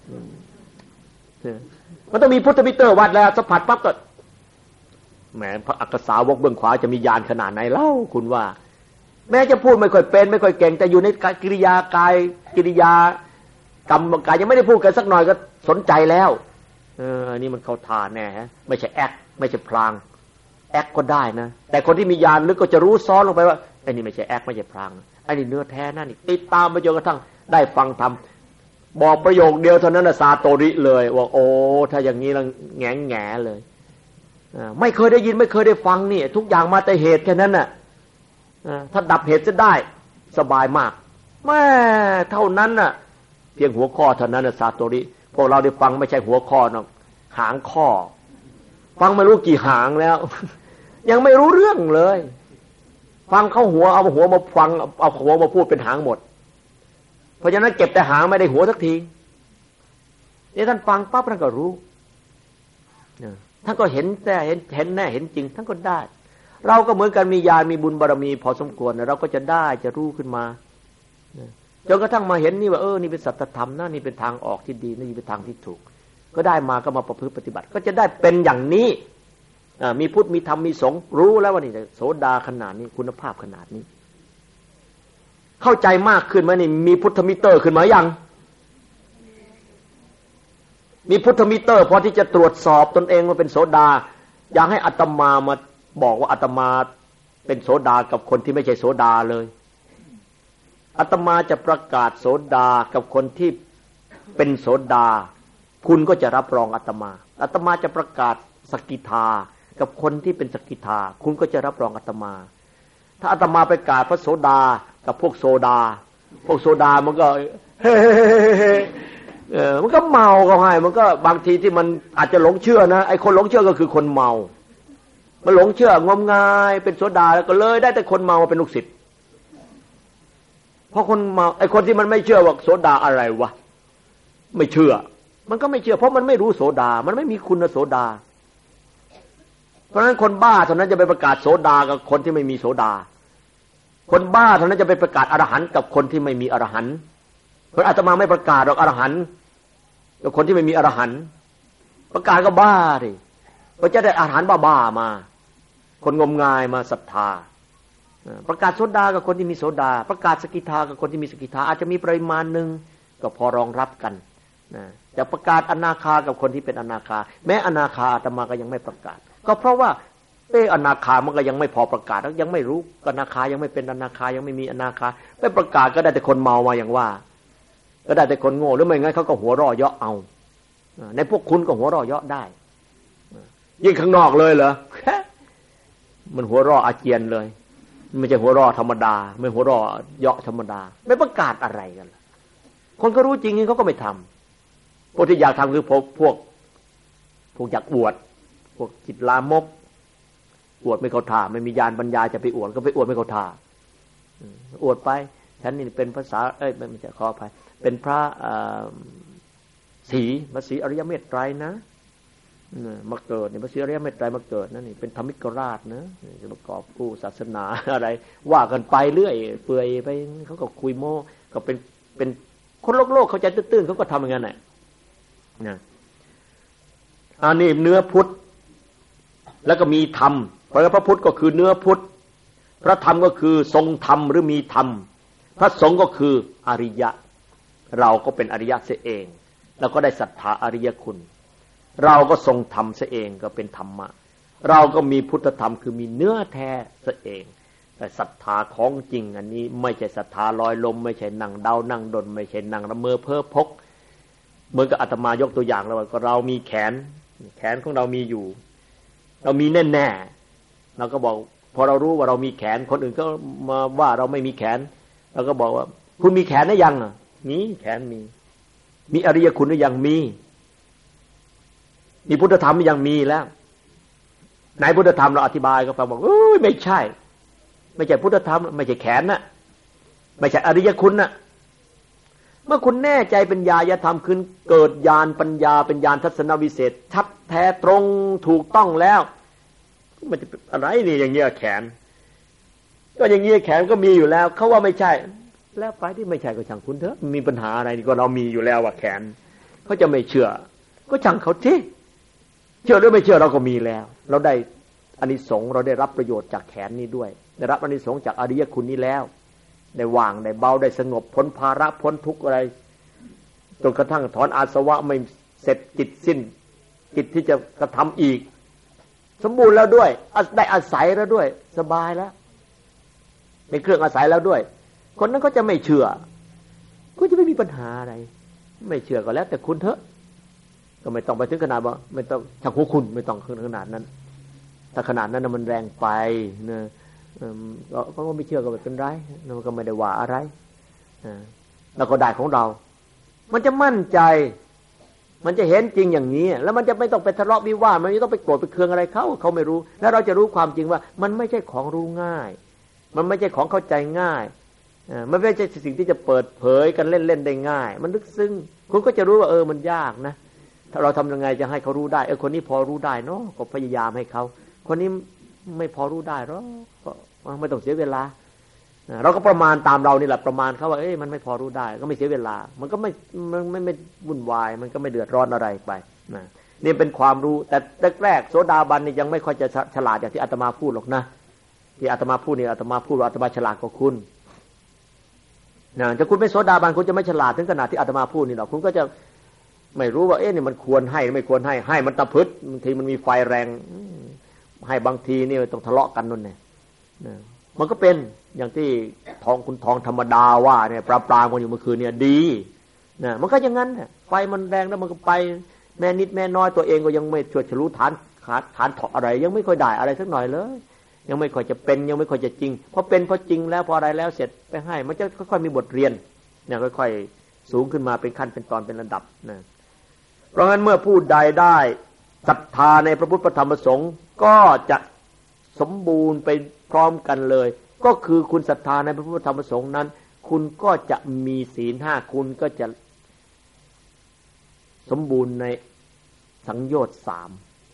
มันต้องมีพุทธมิเตอร์วัดแล้วสัมผัสปั๊บก็แหมพระอักษาวกเบื้องขวาจะมีญาณขนาดไหนเล่าคุณว่าแม้จะพูดไม่ค่อยเป็นไม่ค่อยเก่งแต่อยู่ในกิริยากายกิริยากรรมกายยังไม่ได้พูดกันสักหน่อยก็สนใจแล้วเอออันนี้มันเข้าทานแน่ฮะไม่ใช่แอคไม่ใช่พลางแอคก็ได้นะแต่คนที่มีญาณลึกก็จะรู้ซ้อนลงไปว่าไอ้นี่ไม่ใช่แอคไม่ใช่พลางไอ้นี่เนื้อแท้นั่นนี่ติดตามไปจนกระทั่งได้ฟังธรรมบอกประโยคเดียวเท่านั้นน่ะซาโตริเลยว่าโอ้ถ้าอย่างนี้แล้วแง่แง่เลยไม่เคยได้ยินไม่เคยได้ฟังนี่ทุกอย่างมาแต่เหตุแค่นั้นน่ะถ้าดับเหตุจะได้สบายมากแม่เท่านั้นน่ะเพียงหัวข้อเท่านั้นน่ะซาโตริพวกเราได้ฟังไม่ใช่หัวข้อหรอกหางข้อฟังไม่รู้กี่หางแล้วยังไม่รู้เรื่องเลยฟังเข้าหัวเอาหัวมาฟังเอาหัวมาพูดเป็นหางหมดเพราะฉะนั้นเก็บแต่หางไม่ได้หัวสักทีนี่ท่านฟังปั๊บท่านก็รู้ท่านก็เห็นแต่เห็นเห็นแน่เห็นจริงท่านก็ได้เราก็เหมือนกันมีญาณมีบุญบารมีพอสมควรเราก็จะได้จะรู้ขึ้นมาจนกระทั่งมาเห็นนี่ว่าเออนี่เป็นสัจธรรมนะนี่เป็นทางออกที่ดีนี่เป็นทางที่ถูกก็ได้มาก็มาประพฤติปฏิบัติก็จะได้เป็นอย่างนี้มีพุทธมีธรรมมีสงฆ์รู้แล้วว่านี่โสดาขนาดนี้คุณภาพขนาดนี้เข้าใจมากขึ้นไหมนี่มีพุทธมิเตอร์ขึ้นมายังมีพุทธมิเตอร์พอที่จะตรวจสอบตนเองว่าเป็นโสดาอยากให้อาตมามาบอกว่าอาตมาเป็นโสดากับคนที่ไม่ใช่โสดาเลยอาตมาจะประกาศโสดากับคนที่เป็นโสดาคุณก็จะรับรองอาตมาอาตมาจะประกาศสกิทากับคนที่เป็นสกิทาคุณก็จะรับรองอาตมาถ้าอาตมาประกาศพระโสดากับพวกโซดาพวกโซดามันก็เฮ้เออมันก็เมาก็ให้มันก็บางทีที่มันอาจจะหลงเชื่อนะไอ้คนหลงเชื่อก็คือคนเมามันหลงเชื่องมงายเป็นโสดาแล้วก็เลยได้แต่คนเมาเป็นลูกศิษย์เพราะคนเมาไอ้คนที่มันไม่เชื่อว่าโสดาอะไรวะไม่เชื่อมันก็ไม่เชื่อเพราะมันไม่รู้โสดามันไม่มีคุณโสดาเพราะฉะนั้นคนบ้าเท่านั้นจะไปประกาศโสดากับคนที่ไม่มีโสดาคนบ้าเท่านั้นจะไปประกาศอรหันต์กับคนที่ไม่มีอรหันต์เพราะอาตมาไม่ประกาศหรอกอรหันต์กับคนที่ไม่มีอรหันต์ประกาศก็บ้าดิก็จะได้อรหันต์บ้าๆมาคนงมงายมาศรัทธาประกาศโสดากับคนที่มีโสดาประกาศสกิทากับคนที่มีสกิทาอาจจะมีปริมาณหนึ่งก็พอรองรับกันนะจะประกาศอนาคากับคนที่เป็นอนาคาแม้อนาคาอาตมาก็ยังไม่ประกาศก็เพราะว่าเอออนาคามันก็ยังไม่พอประกาศแล้วยังไม่รู้อนาคายังไม่เป็นอนาคายังไม่มีอนาคาไปประกาศก็ได้แต่คนเมามาอย่างว่าก็ได้แต่คนโง่หรือไม่งั้นเขาก็หัวเราะเยาะเอาในพวกคุณก็หัวเราะเยาะได้ยิ่งข้างนอกเลยเหรอมันหัวเราะอาเจียนเลยไม่ใช่หัวเราะธรรมดาไม่หัวเราะเยาะธรรมดาไม่ประกาศอะไรกันคนก็รู้จริงนี่เขาก็ไม่ทำพวกที่อยากทำคือพวกพวกพวกอยากอวดพวกจิตลามกอวดไม่เข้าท่าไม่มีญาณปัญญาจะไปอวดก็ไปอวดไม่เข้าท่าอวดไปฉันนี่เป็นภาษาเอ้ยไม่ใช่ขออภัยเป็นพระศรีพระศรีอริยเมตไตรนะมาเกิดเนี่ยพระศรีอริยเมตไตรมาเกิดนั่นนี่เป็นธรรมิกราชนะจะประกอบผู้ศาสนาอะไรว่ากันไปเรื่อยเปื่อยไปเขาก็คุยโม้ก็เป็นเป็นคนโลกโลกเขาใจตื้นๆเขาก็ทำอย่างนั้นแหละนะอันนี้เนื้อพุทธแล้วก็มีธรรมเพราะพระพุทธก็คือเนื้อพุทธพระธรรมก็คือทรงธรรมหรือมีธรรมพระสงฆ์ก็คืออริยะเราก็เป็นอริยะเสียเองแล้วก็ได้ศรัทธาอริยคุณเราก็ทรงธรรมเสียเองก็เป็นธรรมะเราก็มีพุทธธรรมคือมีเนื้อแท้เสียเองแต่ศรัทธาของจริงอันนี้ไม่ใช่ศรัทธาลอยลมไม่ใช่นั่งเดานั่งดนไม่ใช่นั่งละเมอเพ้อพกเหมือนกับอาตมายกตัวอย่างแล้วว่าเรามีแขนแขนของเรามีอยู่เรามีแน่แน่เราก็บอกพอเรารู้ว่าเรามีแขนคนอื่นก็มาว่าเราไม่มีแขนเราก็บอกว่าคุณมีแขนหรือยังอ่ะมีแขนมีมีอริยคุณหรือยังมีมีพุทธธรรมหรือยังมีแล้วไหนพุทธธรรมเราอธิบายก็ฟังบอกเอ้ยไม่ใช่ไม่ใช่พุทธธรรมไม่ใช่แขนน่ะไม่ใช่อริยคุณน่ะเมื่อคุณแน่ใจเป็นญาณธรรมขึ้นเกิดญาณปัญญาเป็นญาณทัศนวิเศษชัดแท้ตรงถูกต้องแล้วมันจะอะไรนี่อย่างเงี้ยแขนก็อย่างเงี้ยแขนก็มีอยู่แล้วเขาว่าไม่ใช่แล้วไปที่ไม่ใช่ก็ช่างคุณเถอะมีปัญหาอะไรนี่ก็เรามีอยู่แล้วว่าแขนเขาจะไม่เชื่อก็ช่างเขาที่เชื่อหรือไม่เชื่อเราก็มีแล้วเราได้อานิสงส์เราได้รับประโยชน์จากแขนนี้ด้วยได้รับอานิสงส์จากอริยคุณนี้แล้วได้วางได้เบาได้สงบพ้นภาระพ้นทุกข์อะไรจนกระทั่งถอนอาสวะไม่เสร็จจิตสิ้นจิตที่จะกระทำอีกสมบูรณ์แล้วด้วยได้อาศัยแล้วด้วยสบายแล้วเป็นเครื่องอาศัยแล้วด้วยคนนั้นก็จะไม่เชื่อก็จะไม่มีปัญหาอะไรไม่เชื่อก็แล้วแต่คุณเถอะก็ไม่ต้องไปถึงขนาดว่าไม่ต้องชักหัวคุณไม่ต้องขนาดนั้นถ้าขนาดนั้นมันแรงไปนะก็ก็ไม่เชื่อก็ไม่เป็นไรมันก็ไม่ได้ว่าอะไรแล้วก็ได้ของเรามันจะมั่นใจมันจะเห็นจริงอย่างนี้แล้วมันจะไม่ต้องไปทะเลาะวิวาทมันไม่ต้องไปโกรธไปเคืองอะไรเขาเขาไม่รู้แล้วเราจะรู้ความจริงว่ามันไม่ใช่ของรู้ง่ายมันไม่ใช่ของเข้าใจง่ายมันไม่ใช่สิ่งที่จะเปิดเผยกันเล่นๆได้ง่ายมันลึกซึ้งคุณก็จะรู้ว่าเออมันยากนะถ้าเราทำยังไงจะให้เขารู้ได้เออคนนี้พอรู้ได้เนาะก็พยายามให้เขาคนนี้ไม่พอรู้ได้หรอกก็ไม่ต้องเสียเวลาเราก็ประมาณตามเรานี่แหละประมาณเขาว่าเอ้ยมันไม่พอรู้ได้ก็ไม่เสียเวลามันก็ไม่มันไม่ไม่วุ่นวายมันก็ไม่เดือดร้อนอะไรไปนะนี่เป็นความรู้แต่แรกๆโสดาบันนี่ยังไม่ค่อยจะฉลาดอย่างที่อาตมาพูดหรอกนะที่อาตมาพูดนี่อาตมาพูดว่าอาตมาฉลาดกว่าคุณนะถ้าคุณไม่โสดาบันคุณจะไม่ฉลาดถึงขนาดที่อาตมาพูดนี่หรอกคุณก็จะไม่รู้ว่าเอ๊ะนี่มันควรให้ไม่ควรให้ให้มันตะพึดบางทีมันมีไฟแรงให้บางทีนี่ต้องทะเลาะกันนั่นแหละมันก็เป็นอย่างที่ทองคุณทองธรรมดาว่าเนี่ยปราบปรามกันอยู่เมื่อคืนเนี่ยดีนะมันก็อย่างนั้นแหละไฟมันแรงแล้วมันก็ไปแม่นิดแม่น้อยตัวเองก็ยังไม่ช่วยฉลุฐานขาดฐานเถาะอะไรยังไม่ค่อยได้อะไรสักหน่อยเลยยังไม่ค่อยจะเป็นยังไม่ค่อยจะจริงพอเป็นพอจริงแล้วพออะไรแล้วเสร็จไปให้มันจะค่อยๆมีบทเรียนเนี่ยค่อยๆสูงขึ้นมาเป็นขั้นเป็นตอนเป็นระดับนะเพราะงั้นเมื่อผู้ใดได้ศรัทธาในพระพุทธธรรมประสงค์ก็จะสมบูรณ์ไปพร้อมกันเลยก็คือคุณศรัทธาในพระพุทธธรรมประสงค์นั้นคุณก็จะมีศีลห้าคุณก็จะสมบูรณ์ในสังโยชน์สาม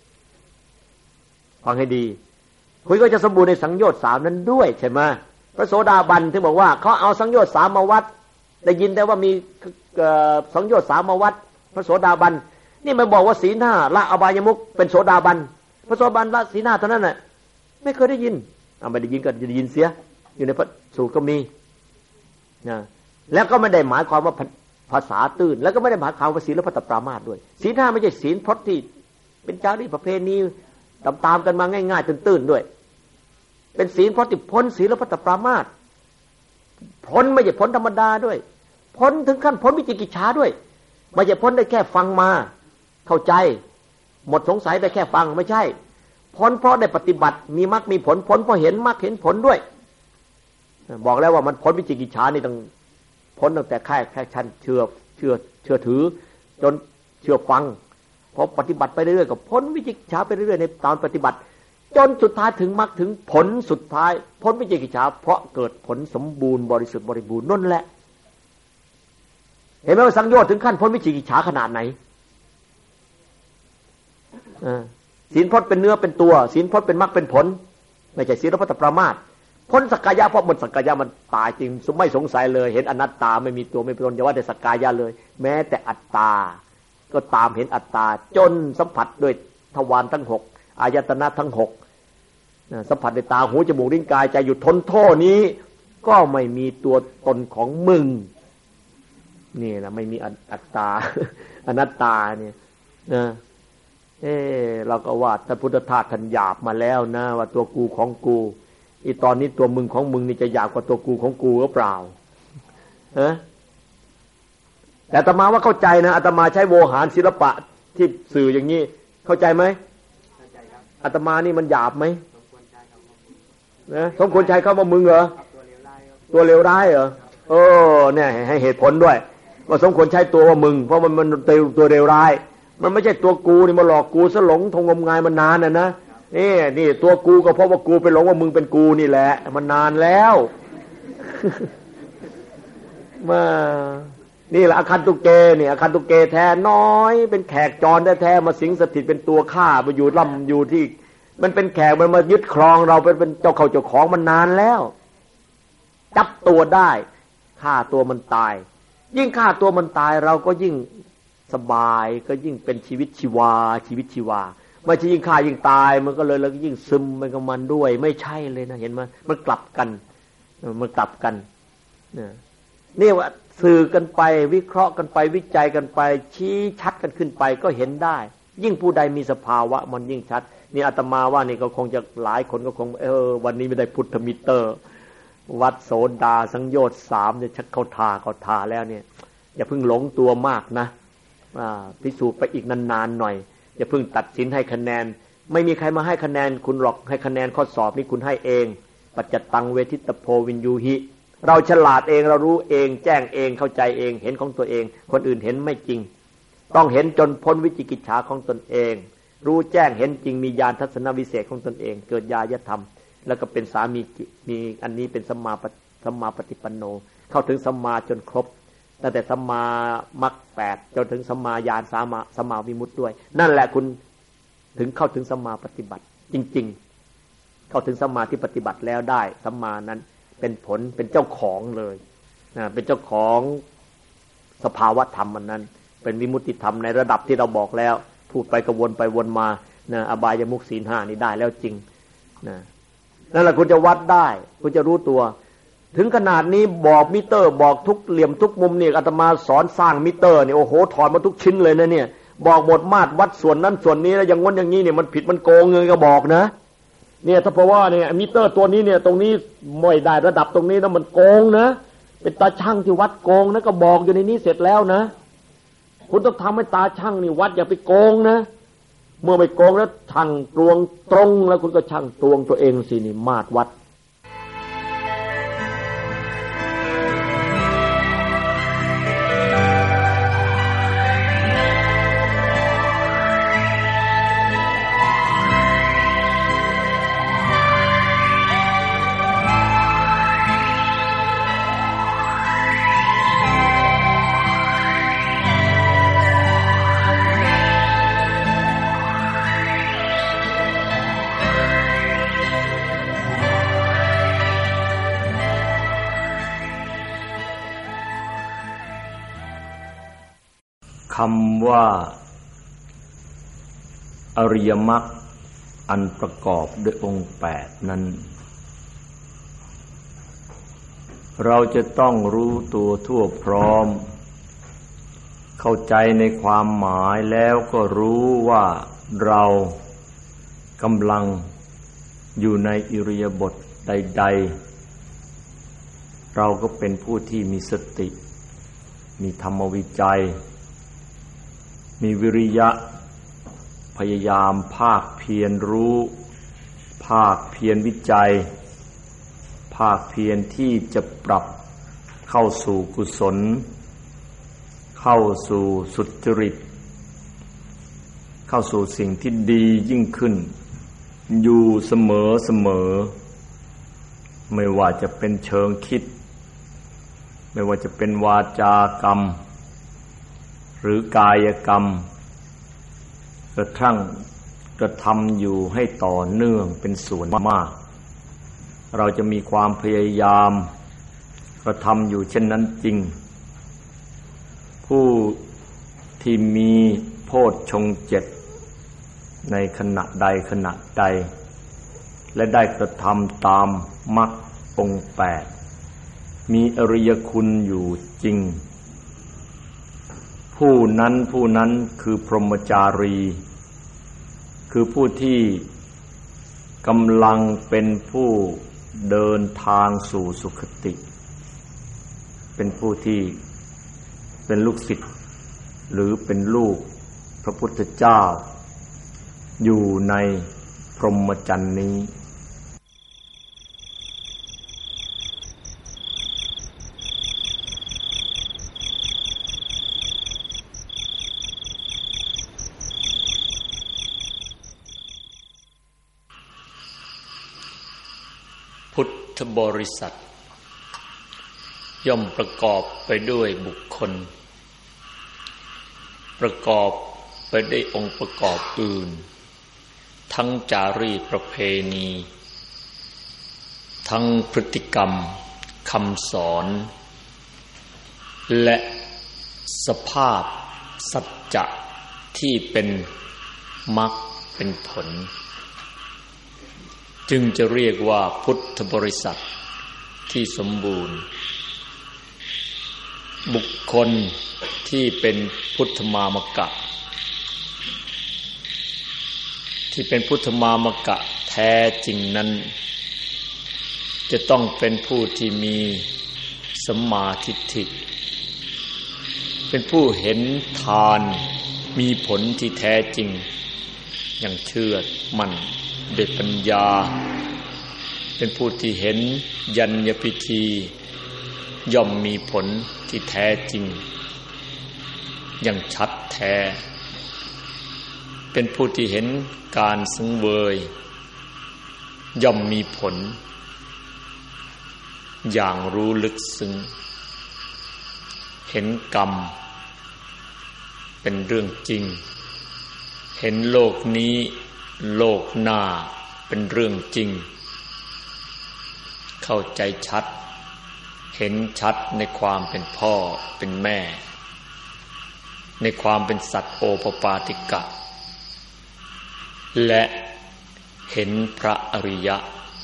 ฟังให้ดีคุณก็จะสมบูรณ์ในสังโยชน์สามนั้นด้วยใช่ไหมพระโสดาบันที่บอกว่าเขาเอาสังโยชน์สามมาวัดได้ยินแต่ว่ามีสังโยชน์สามมาวัดพระโสดาบันนี่มันบอกว่าศีลห้าละอบายมุขเป็นโสดาบันพระโสดาบันละศีลห้าเท่านั้นน่ะไม่เคยได้ยินเอาไม่ได้ยินก็จะได้ยินเสียอยู่ในพระสูตรก็มีนะแล้วก็ไม่ได้หมายความว่าภาษาตื้นแล้วก็ไม่ได้หมายความว่าศีลและพัตตปรามาสด้วยศีลห้าไม่ใช่ศีลพจน์ที่เป็นจารีตประเพณีตามตามกันมาง่ายๆตื้นๆด้วยเป็นศีลพจน์ที่พ้นศีลและพัตตปรามาสพ้นไม่ใช่พ้นธรรมดาด้วยพ้นถึงขั้นพ้นวิจิกิจฉาด้วยไม่ใช่พ้นได้แค่ฟังมาเข้าใจหมดสงสัยได้แค่ฟังไม่ใช่พ้นเพราะได้ปฏิบัติมีมรรคมีผลพ้นเพราะเห็นมรรคเห็นผลด้วยบอกแล้วว่ามันพ้นวิจิกิจฉานี่ต้องพ้นตั้งแต่แค่แค่ชั้นเชื่อเชื่อเชื่อถือจนเชื่อฟังพอปฏิบัติไปเรื่อยๆก็พ้นวิจิกิจฉาไปเรื่อยๆในตอนปฏิบัติจนสุดท้ายถึงมรรคถึงผลสุดท้ายพ้นวิจิกิจฉาเพราะเกิดผลสมบูรณ์บริสุทธิ์บริบูรณ์นั่นแหละเห็นไหมว่าสังโยชน์ถึงขั้นพ้นวิจิกิจฉาขนาดไหนศีลพจน์เป็นเนื้อเป็นตัวศีลพจน์เป็นมรรคเป็นผลไม่ใช่ศีลพัตตปรามาสพ้นสักกายะเพราะหมดสักกายะมันตายจริงไม่สงสัยเลยเห็นอนัตตาไม่มีตัวไม่เป็นตนอย่าว่าแต่สักกายะเลยแม้แต่อัตตาก็ตามเห็นอัตตาจนสัมผัสด้วยทวารทั้งหกอายตนะทั้งหกสัมผัสด้วยตาหูจมูกลิ้นกายใจหยุดทนโทษนี้ก็ไม่มีตัวตนของมึงนี่นะไม่มีอัตตาอนัตตาเนี่ยนะเออเราก็ว่าท่านพุทธทาสท่านหยาบมาแล้วนะว่าตัวกูของกูอีตอนนี้ตัวมึงของมึงนี่จะหยาบกว่าตัวกูของกูหรือเปล่าฮะแต่อาตมาว่าเข้าใจนะอาตมาใช้โวหารศิลปะที่สื่ออย่างนี้เข้าใจไหมเข้าใจครับอาตมานี่มันหยาบไหมนะสมควรใช้คำว่ามึงเหรอตัวเลวร้ายเหรอเออเนี่ยให้เหตุผลด้วยว่าสมควรใช้ตัวว่ามึงเพราะมันมันตัวเลวร้ายมันไม่ใช่ตัวกูนี่มาหลอกกูซะหลงทงงมงายมันนานน่ะนะนี่นี่ตัวกูก็เพราะว่ากูไปหลงว่ามึงเป็นกูนี่แหละมันนานแล้วมานี่แหละอาคันตุเกนี่อาคันตุเกแท้น้อยเป็นแขกจรแท้ๆมาสิงสถิตเป็นตัวข้าไปอยู่ล่ำอยู่ที่มันเป็นแขกมันมายึดครองเราเป็นเป็นเจ้าเขาเจ้าของมันนานแล้วจับตัวได้ฆ่าตัวมันตายยิ่งฆ่าตัวมันตายเราก็ยิ่งสบายก็ยิ่งเป็นชีวิตชีวาชีวิตชีวาไม่ใช่ยิ่งฆ่ายิ่งตายมันก็เลยแล้วยิ่งซึมไปกับมันด้วยไม่ใช่เลยนะเห็นไหมมันกลับกันมันกลับกันนี่ว่าสื่อกันไปวิเคราะห์กันไปวิจัยกันไปชี้ชัดกันขึ้นไปก็เห็นได้ยิ่งผู้ใดมีสภาวะมันยิ่งชัดนี่อาตมาว่านี่ก็คงจะหลายคนก็คงเออวันนี้ไม่ได้พุทธมิเตอร์วัดโสดาสังโยชน์สามเนี่ยชักเข้าทาเข้าทาแล้วเนี่ยอย่าเพิ่งหลงตัวมากนะพิสูจน์ไปอีกนานๆหน่อยอย่าเพิ่งตัดสินให้คะแนนไม่มีใครมาให้คะแนนคุณหรอกให้คะแนนข้อสอบนี่คุณให้เองปัจจตังเวทิตโพวินยูหิเราฉลาดเองเรารู้เองแจ้งเองเข้าใจเองเห็นของตัวเองคนอื่นเห็นไม่จริงต้องเห็นจนพ้นวิจิกิจฉาของตนเองรู้แจ้งเห็นจริงมีญาณทัศนวิเศษของตนเองเกิดญาณธรรมแล้วก็เป็นสามีมีอันนี้เป็นสัมมาสัมมาปฏิปันโนเข้าถึงสัมมาจนครบตั้งแต่สัมมามรรคแปดจนถึงสัมมาญาณสามาสัมมาวิมุตติด้วยนั่นแหละคุณถึงเข้าถึงสัมมาปฏิบัติจริงๆเข้าถึงสัมมาที่ปฏิบัติแล้วได้สัมมานั้นเป็นผลเป็นเจ้าของเลยนะเป็นเจ้าของสภาวะธรรมมันนั้นเป็นวิมุตติธรรมในระดับที่เราบอกแล้วพูดไปกระวนไปวนมานะอบายมุขศีลห้านี่ได้แล้วจริงนะนั่นแหละคุณจะวัดได้คุณจะรู้ตัวถึงขนาดนี้บอกมิเตอร์บอกทุกเหลี่ยมทุกมุมนี่อาตมาสอนสร้างมิเตอร์นี่โอ้โหถอดมาทุกชิ้นเลยนะเนี่ยบอกหมดมาตรวัดส่วนนั้นส่วนนี้แล้วอย่างง้นอย่างนี้เนี่ยมันผิดมันโกงเงินก็บอกนะเนี่ยถ้าเพราะว่าเนี่ยมิเตอร์ตัวนี้เนี่ยตรงนี้ไม่ได้ระดับตรงนี้นะมันโกงนะเป็นตาช่างที่วัดโกงนะก็บอกอยู่ในนี้เสร็จแล้วนะคุณต้องทำให้ตาช่างนี่วัดอย่าไปโกงนะเมื่อไม่โกงแล้วช่างตวงตรงแล้วคุณก็ช่างตวงตัวเองสินี่มาตรวัดคำว่าอริยมรรคอันประกอบด้วยองค์แปดนั้นเราจะต้องรู้ตัวทั่วพร้อมเข้าใจในความหมายแล้วก็รู้ว่าเรากำลังอยู่ในอิริยาบถใดๆเราก็เป็นผู้ที่มีสติมีธรรมวิจัยมีวิริยะพยายามภาคเพียรรู้ภาคเพียรวิจัยภาคเพียรที่จะปรับเข้าสู่กุศลเข้าสู่สุจริตเข้าสู่สิ่งที่ดียิ่งขึ้นอยู่เสมอเสมอไม่ว่าจะเป็นเชิงคิดไม่ว่าจะเป็นวาจากรรมหรือกายกรรมกระทั่งกระทำอยู่ให้ต่อเนื่องเป็นส่วนมากเราจะมีความพยายามกระทำอยู่เช่นนั้นจริงผู้ที่มีโพชฌงค์เจ็ดในขณะใดขณะใดและได้กระทำตามมรรคองค์แปดมีอริยคุณอยู่จริงผู้นั้นผู้นั้นคือพรหมจารีคือผู้ที่กำลังเป็นผู้เดินทางสู่สุคติเป็นผู้ที่เป็นลูกศิษย์หรือเป็นลูกพระพุทธเจ้าอยู่ในพรหมจรรย์นี้พุทธบริษัทย่อมประกอบไปด้วยบุคคลประกอบไปด้วยองค์ประกอบอื่นทั้งจารีตประเพณีทั้งพฤติกรรมคำสอนและสภาพสัจจะที่เป็นมรรคเป็นผลจึงจะเรียกว่าพุทธบริษัทที่สมบูรณ์บุคคลที่เป็นพุทธมามกะที่เป็นพุทธมามกะแท้จริงนั้นจะต้องเป็นผู้ที่มีสัมมาทิฏฐิเป็นผู้เห็นทานมีผลที่แท้จริงอย่างเชื่อมั่นด้วยปัญญาเป็นผู้ที่เห็นยัญญพิธีย่อมมีผลที่แท้จริงอย่างชัดแท้เป็นผู้ที่เห็นการสังเวยย่อมมีผลอย่างรู้ลึกซึ้งเห็นกรรมเป็นเรื่องจริงเห็นโลกนี้โลกหน้าเป็นเรื่องจริงเข้าใจชัดเห็นชัดในความเป็นพ่อเป็นแม่ในความเป็นสัตว์โอปปาติกะและเห็นพระอริยะ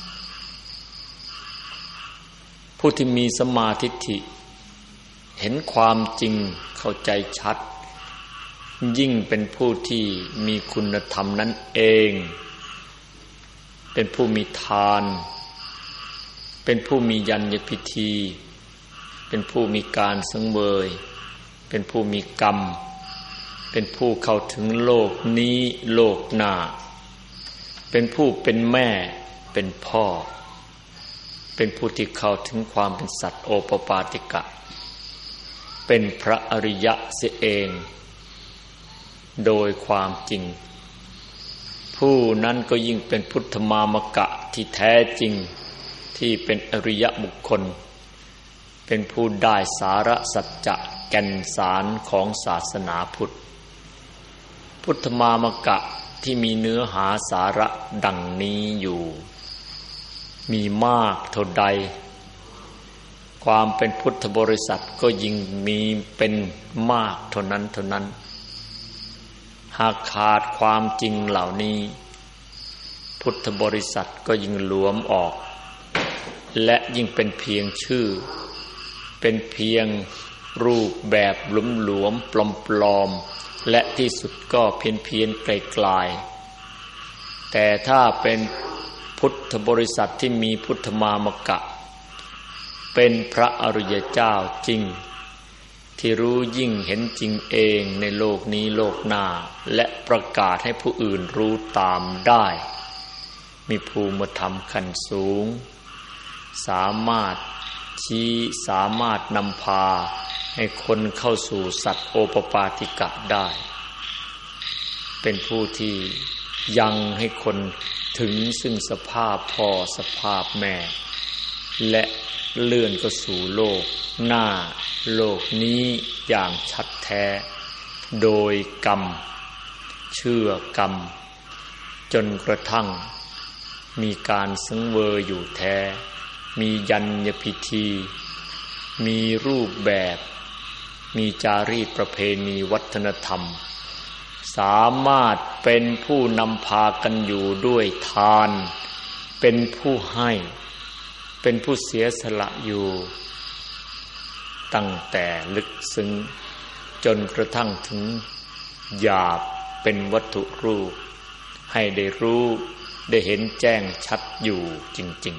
ผู้ที่มีสัมมาทิฏฐิเห็นความจริงเข้าใจชัดยิ่งเป็นผู้ที่มีคุณธรรมนั้นเองเป็นผู้มีทานเป็นผู้มียัญญพิธีเป็นผู้มีการสังเวยเป็นผู้มีกรรมเป็นผู้เข้าถึงโลกนี้โลกหน้าเป็นผู้เป็นแม่เป็นพ่อเป็นผู้ที่เข้าถึงความเป็นสัตว์โอปปาติกะเป็นพระอริยะเสียเองโดยความจริงผู้นั้นก็ยิ่งเป็นพุทธมามกะที่แท้จริงที่เป็นอริยบุคคลเป็นผู้ได้สาระสัจจะแก่นสารของศาสนาพุทธพุทธมามกะที่มีเนื้อหาสาระดังนี้อยู่มีมากเท่าใดความเป็นพุทธบริษัทก็ยิ่งมีเป็นมากเท่านั้นเท่านั้นหากขาดความจริงเหล่านี้พุทธบริษัทก็ยิ่งหลวมออกและยิ่งเป็นเพียงชื่อเป็นเพียงรูปแบบหลวมๆปลอมๆและที่สุดก็เพี้ยนๆไกลๆแต่ถ้าเป็นพุทธบริษัทที่มีพุทธมามกะเป็นพระอริยเจ้าจริงที่รู้ยิ่งเห็นจริงเองในโลกนี้โลกหน้าและประกาศให้ผู้อื่นรู้ตามได้มีภูมิธรรมขั้นสูงสามารถชี้สามารถนำพาให้คนเข้าสู่สัตว์โอปปาติกะได้เป็นผู้ที่ยังให้คนถึงซึ่งสภาพพ่อสภาพแม่และเลื่อนก็สู่โลกหน้าโลกนี้อย่างชัดแท้โดยกรรมเชื่อกรรมจนกระทั่งมีการสังเวยอยู่แท้มียัญญพิธีมีรูปแบบมีจารีตประเพณีวัฒนธรรมสามารถเป็นผู้นำพากันอยู่ด้วยทานเป็นผู้ให้เป็นผู้เสียสละอยู่ตั้งแต่ลึกซึ้งจนกระทั่งถึงหยาบเป็นวัตถุรูปให้ได้รู้ได้เห็นแจ้งชัดอยู่จริง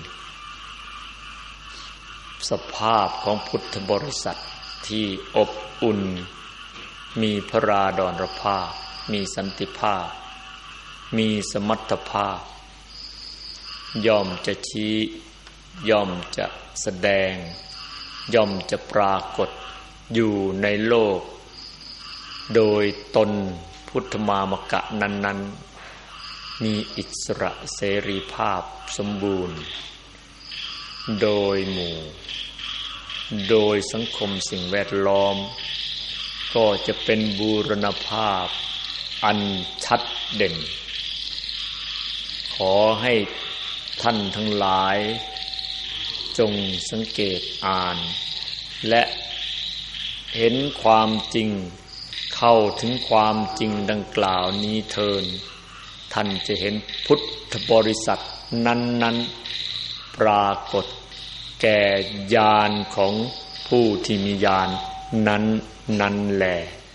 ๆสภาพของพุทธบริษัทที่อบอุ่นมีพระราดรภาพมีสันติภาพมีสมรรถภาพย่อมจะชี้ย่อมจะแสดงย่อมจะปรากฏอยู่ในโลกโดยตนพุทธมามกะนั้นๆมีอิสระเสรีภาพสมบูรณ์โดยหมู่โดยสังคมสิ่งแวดล้อมก็จะเป็นบูรณภาพอันชัดเด่นขอให้ท่านทั้งหลายจงสังเกตอ่านและเห็นความจริงเข้าถึงความจริงดังกล่าวนี้เถิดท่านจะเห็นพุทธบริษัทนั้นๆปรากฏแก่ญาณของผู้ที่มีญาณนั้นนั่นแหละ